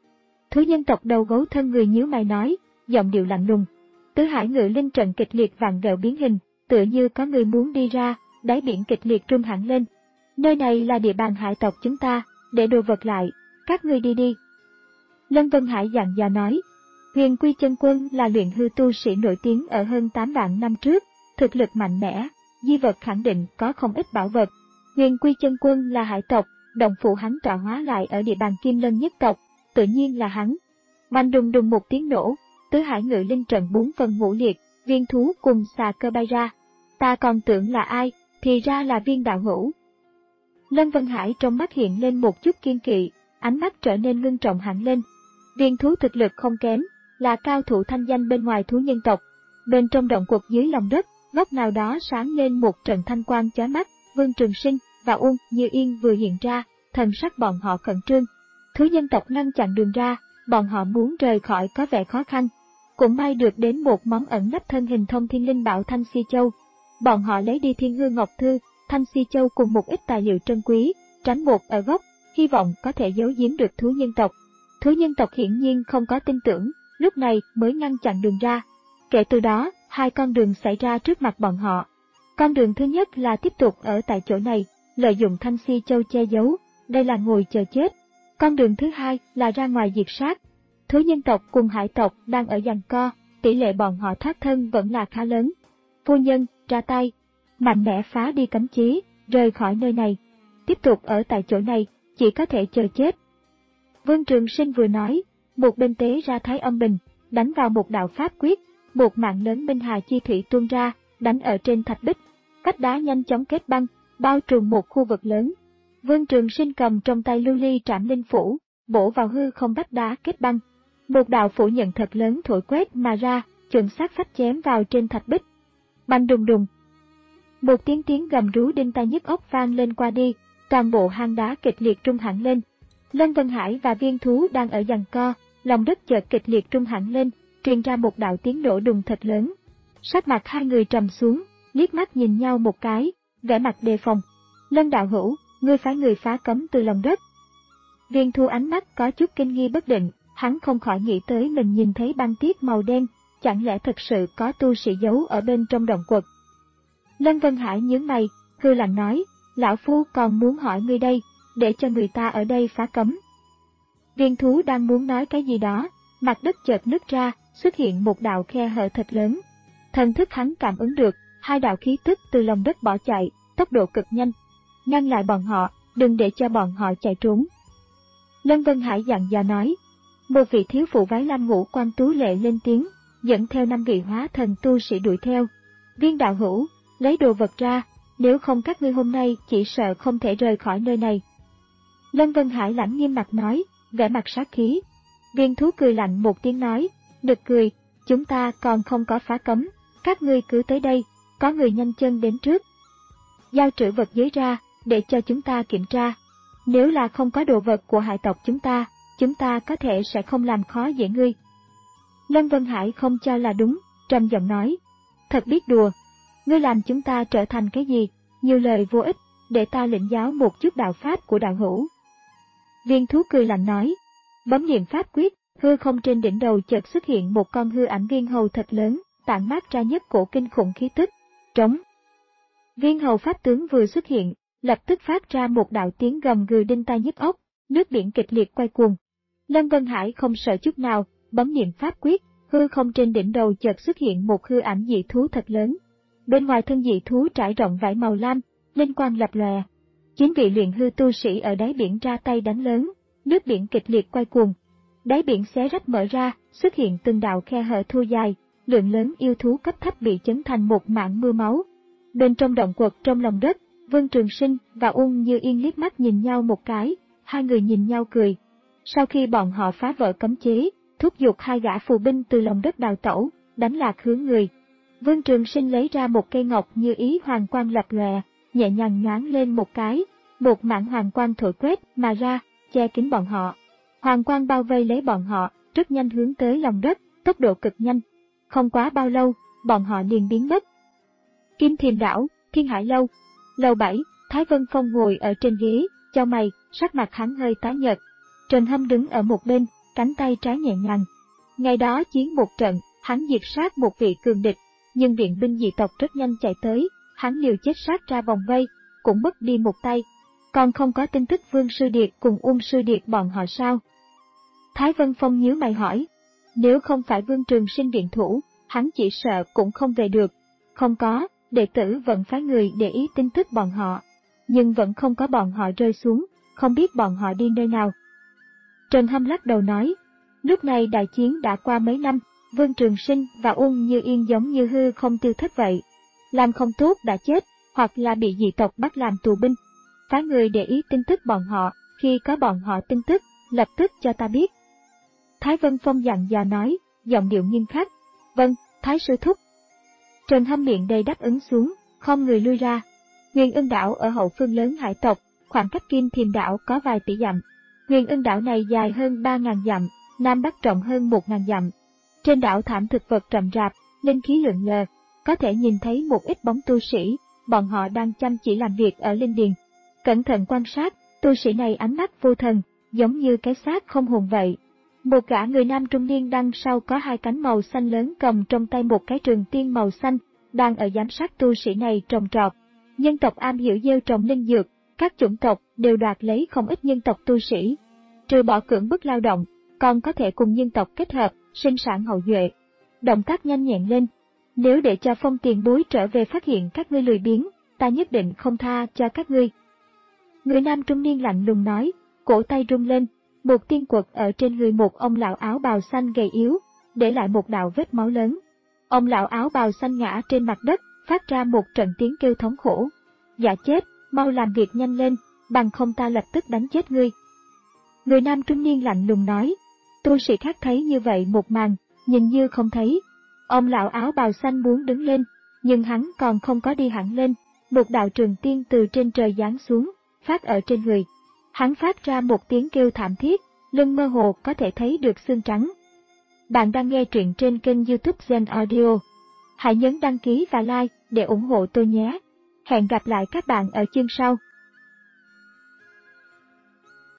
Thú nhân tộc đầu gấu thân người nhíu mày nói, giọng điệu lạnh lùng. Tứ hải ngự linh trận kịch liệt vặn vẹo biến hình, tựa như có người muốn đi ra, đáy biển kịch liệt rung hẳn lên. Nơi này là địa bàn hải tộc chúng ta, để đồ vật lại, các ngươi đi đi. Lân Vân Hải dặn dò nói, Huyền Quy Chân Quân là luyện hư tu sĩ nổi tiếng ở hơn tám vạn năm trước, thực lực mạnh mẽ, di vật khẳng định có không ít bảo vật. Huyền Quy Chân Quân là hải tộc, động phủ hắn tọa hóa lại ở địa bàn Kim Lân nhất tộc, tự nhiên là hắn. Mạnh đùng đùng một tiếng nổ, tứ hải ngự linh trận bốn phần ngũ liệt, viên thú cùng xà cơ bay ra. Ta còn tưởng là ai, thì ra là Viên đạo hữu. Lân Vân Hải trong mắt hiện lên một chút kiên kỵ, ánh mắt trở nên ngưng trọng hẳn lên. Viên thú thực lực không kém, là cao thủ thanh danh bên ngoài thú nhân tộc. Bên trong động quật dưới lòng đất, góc nào đó sáng lên một trận thanh quang chói mắt. Vương Trường Sinh và Uông Như Yên vừa hiện ra, thần sắc bọn họ khẩn trương. Thú nhân tộc ngăn chặn đường ra, bọn họ muốn rời khỏi có vẻ khó khăn. Cũng may được đến một món ẩn nấp thân hình thông thiên linh bảo Thanh Si Châu. Bọn họ lấy đi Thiên Hương Ngọc Thư, Thanh Si Châu cùng một ít tài liệu trân quý, tránh một ở góc, hy vọng có thể giấu giếm được thú nhân tộc. Thú nhân tộc hiển nhiên không có tin tưởng, lúc này mới ngăn chặn đường ra. Kể từ đó, hai con đường xảy ra trước mặt bọn họ. Con đường thứ nhất là tiếp tục ở tại chỗ này, lợi dụng Thanh Si Châu che giấu, đây là ngồi chờ chết. Con đường thứ hai là ra ngoài diệt sát. Thú nhân tộc cùng hải tộc đang ở giằng co, tỷ lệ bọn họ thoát thân vẫn là khá lớn. Phu nhân, ra tay, mạnh mẽ phá đi cấm chế, rời khỏi nơi này. Tiếp tục ở tại chỗ này, chỉ có thể chờ chết. Vương Trường Sinh vừa nói, một bên tế ra Thái Âm Bình, đánh vào một đạo pháp quyết, một mạng lớn minh hà chi thủy tuôn ra, đánh ở trên thạch bích. Vách đá nhanh chóng kết băng, bao trùm một khu vực lớn. Vương Trường Sinh cầm trong tay lưu ly trảm linh phủ, bổ vào hư không vách đá kết băng. Một đạo phủ nhận thật lớn thổi quét mà ra, chuẩn xác phách chém vào trên thạch bích. Bành đùng đùng. Một tiếng tiếng gầm rú đinh tai nhức óc vang lên qua đi, toàn bộ hang đá kịch liệt rung hẳn lên. Lân Vân Hải và viên thú đang ở giằng co, lòng đất chợt kịch liệt rung hẳn lên, truyền ra một đạo tiếng nổ đùng thật lớn. Sắc mặt hai người trầm xuống, liếc mắt nhìn nhau một cái, vẻ mặt đề phòng. Lân đạo hữu, ngươi phái người phá cấm từ lòng đất. Viên thú ánh mắt có chút kinh nghi bất định, hắn không khỏi nghĩ tới mình nhìn thấy băng tiết màu đen, chẳng lẽ thật sự có tu sĩ giấu ở bên trong động quật. Lân Vân Hải nhướng mày, hư lạnh nói, lão phu còn muốn hỏi ngươi đây, để cho người ta ở đây phá cấm. Viên thú đang muốn nói cái gì đó, mặt đất chợt nứt ra, xuất hiện một đạo khe hở thật lớn. Thần thức hắn cảm ứng được, hai đạo khí tức từ lòng đất bỏ chạy, tốc độ cực nhanh. Ngăn lại bọn họ, đừng để cho bọn họ chạy trốn. Lân Vân Hải dặn dò nói. Một vị thiếu phụ váy lam ngũ quan tú lệ lên tiếng, dẫn theo năm vị hóa thần tu sĩ đuổi theo. Viên đạo hữu, lấy đồ vật ra, nếu không các ngươi hôm nay chỉ sợ không thể rời khỏi nơi này. Lân Vân Hải lãnh nghiêm mặt nói, vẻ mặt sát khí. Viên thú cười lạnh một tiếng nói, nực cười, chúng ta còn không có phá cấm, các ngươi cứ tới đây, có người nhanh chân đến trước. Giao trữ vật giới ra, để cho chúng ta kiểm tra. Nếu là không có đồ vật của hải tộc chúng ta, chúng ta có thể sẽ không làm khó dễ ngươi. Lân Vân Hải không cho là đúng, trầm giọng nói. Thật biết đùa, ngươi làm chúng ta trở thành cái gì, nhiều lời vô ích, để ta lĩnh giáo một chút đạo pháp của đạo hữu. Viên thú cười lạnh nói, bấm niệm pháp quyết, hư không trên đỉnh đầu chợt xuất hiện một con hư ảnh viên hầu thật lớn, tản mát ra nhất cổ kinh khủng khí tức, trống. Viên hầu pháp tướng vừa xuất hiện, lập tức phát ra một đạo tiếng gầm gừ đinh tai nhức óc, nước biển kịch liệt quay cuồng. Lân Vân Hải không sợ chút nào, bấm niệm pháp quyết, hư không trên đỉnh đầu chợt xuất hiện một hư ảnh dị thú thật lớn. Bên ngoài thân dị thú trải rộng vảy màu lam, linh quang lập lòe. Chín vị luyện hư tu sĩ ở đáy biển ra tay đánh lớn, nước biển kịch liệt quay cuồng. Đáy biển xé rách mở ra, xuất hiện từng đạo khe hở thu dài, lượng lớn yêu thú cấp thấp bị chấn thành một mảng mưa máu. Bên trong động quật trong lòng đất, Vương Trường Sinh và Uông Như Yên liếc mắt nhìn nhau một cái, hai người nhìn nhau cười. Sau khi bọn họ phá vỡ cấm chế, thúc giục hai gã phù binh từ lòng đất đào tẩu, đánh lạc hướng người. Vương Trường Sinh lấy ra một cây ngọc như ý hoàng quang lập lòe, nhẹ nhàng nhoáng lên một cái, một mảng hoàng quang thổi quét mà ra, che kín bọn họ. Hoàng quang bao vây lấy bọn họ, rất nhanh hướng tới lòng đất, tốc độ cực nhanh. Không quá bao lâu, bọn họ liền biến mất. Kim Thiềm Đảo, Thiên Hải Lâu. Lầu bảy, Thái Vân Phong ngồi ở trên ghế, chau mày, sắc mặt hắn hơi tái nhợt. Trần Hâm đứng ở một bên, cánh tay trái nhẹ nhàng. Ngày đó chiến một trận, hắn diệt sát một vị cường địch, nhưng viện binh dị tộc rất nhanh chạy tới, hắn liều chết sát ra vòng vây, cũng mất đi một tay. Còn không có tin tức Vương Sư Điệt cùng Ung Sư Điệt bọn họ sao? Thái Vân Phong nhíu mày hỏi. Nếu không phải Vương Trường Sinh viện thủ, hắn chỉ sợ cũng không về được. Không có, đệ tử vẫn phái người để ý tin tức bọn họ, nhưng vẫn không có bọn họ rơi xuống, không biết bọn họ đi nơi nào. Trần Hâm lắc đầu nói, lúc này đại chiến đã qua mấy năm, Vương Trường Sinh và Uông Như Yên giống như hư không tiêu thất vậy. Làm không tốt đã chết, hoặc là bị dị tộc bắt làm tù binh. Phái người để ý tin tức bọn họ, khi có bọn họ tin tức, lập tức cho ta biết. Thái Vân Phong dặn dò nói, giọng điệu nghiêm khắc. Vâng, Thái sư thúc. Trần Hâm miệng đầy đáp ứng xuống, không người lui ra. Nguyên Ưng đảo ở hậu phương lớn hải tộc, khoảng cách Kim Thiềm đảo có vài tỷ dặm. Nguyên Ưng đảo này dài hơn ba ngàn dặm, Nam Bắc rộng hơn một ngàn dặm. Trên đảo thảm thực vật rậm rạp, linh khí lượn lờ, có thể nhìn thấy một ít bóng tu sĩ, bọn họ đang chăm chỉ làm việc ở linh điền. Cẩn thận quan sát, tu sĩ này ánh mắt vô thần, giống như cái xác không hồn vậy. Một gã người nam trung niên đằng sau có hai cánh màu xanh lớn cầm trong tay một cái trường tiên màu xanh, đang ở giám sát tu sĩ này trồng trọt. Nhân tộc am hiểu gieo trồng linh dược, các chủng tộc đều đoạt lấy không ít nhân tộc tu sĩ. Trừ bỏ cưỡng bức lao động, còn có thể cùng nhân tộc kết hợp, sinh sản hậu duệ. Động tác nhanh nhẹn lên. Nếu để cho Phong tiền bối trở về phát hiện các ngươi lười biếng, ta nhất định không tha cho các ngươi. Người nam trung niên lạnh lùng nói, cổ tay rung lên, một tiên quật ở trên người một ông lão áo bào xanh gầy yếu, để lại một đạo vết máu lớn. Ông lão áo bào xanh ngã trên mặt đất, phát ra một trận tiếng kêu thống khổ. Dạ chết, mau làm việc nhanh lên, bằng không ta lập tức đánh chết ngươi. Người nam trung niên lạnh lùng nói, tu sĩ khác thấy như vậy một màn, nhìn như không thấy. Ông lão áo bào xanh muốn đứng lên, nhưng hắn còn không có đi hẳn lên, một đạo trường tiên từ trên trời giáng xuống, phát ở trên người. Hắn phát ra một tiếng kêu thảm thiết, lưng mơ hồ có thể thấy được xương trắng. Bạn đang nghe truyện trên kênh YouTube Zen Audio. Hãy nhấn đăng ký và like để ủng hộ tôi nhé. Hẹn gặp lại các bạn ở chương sau.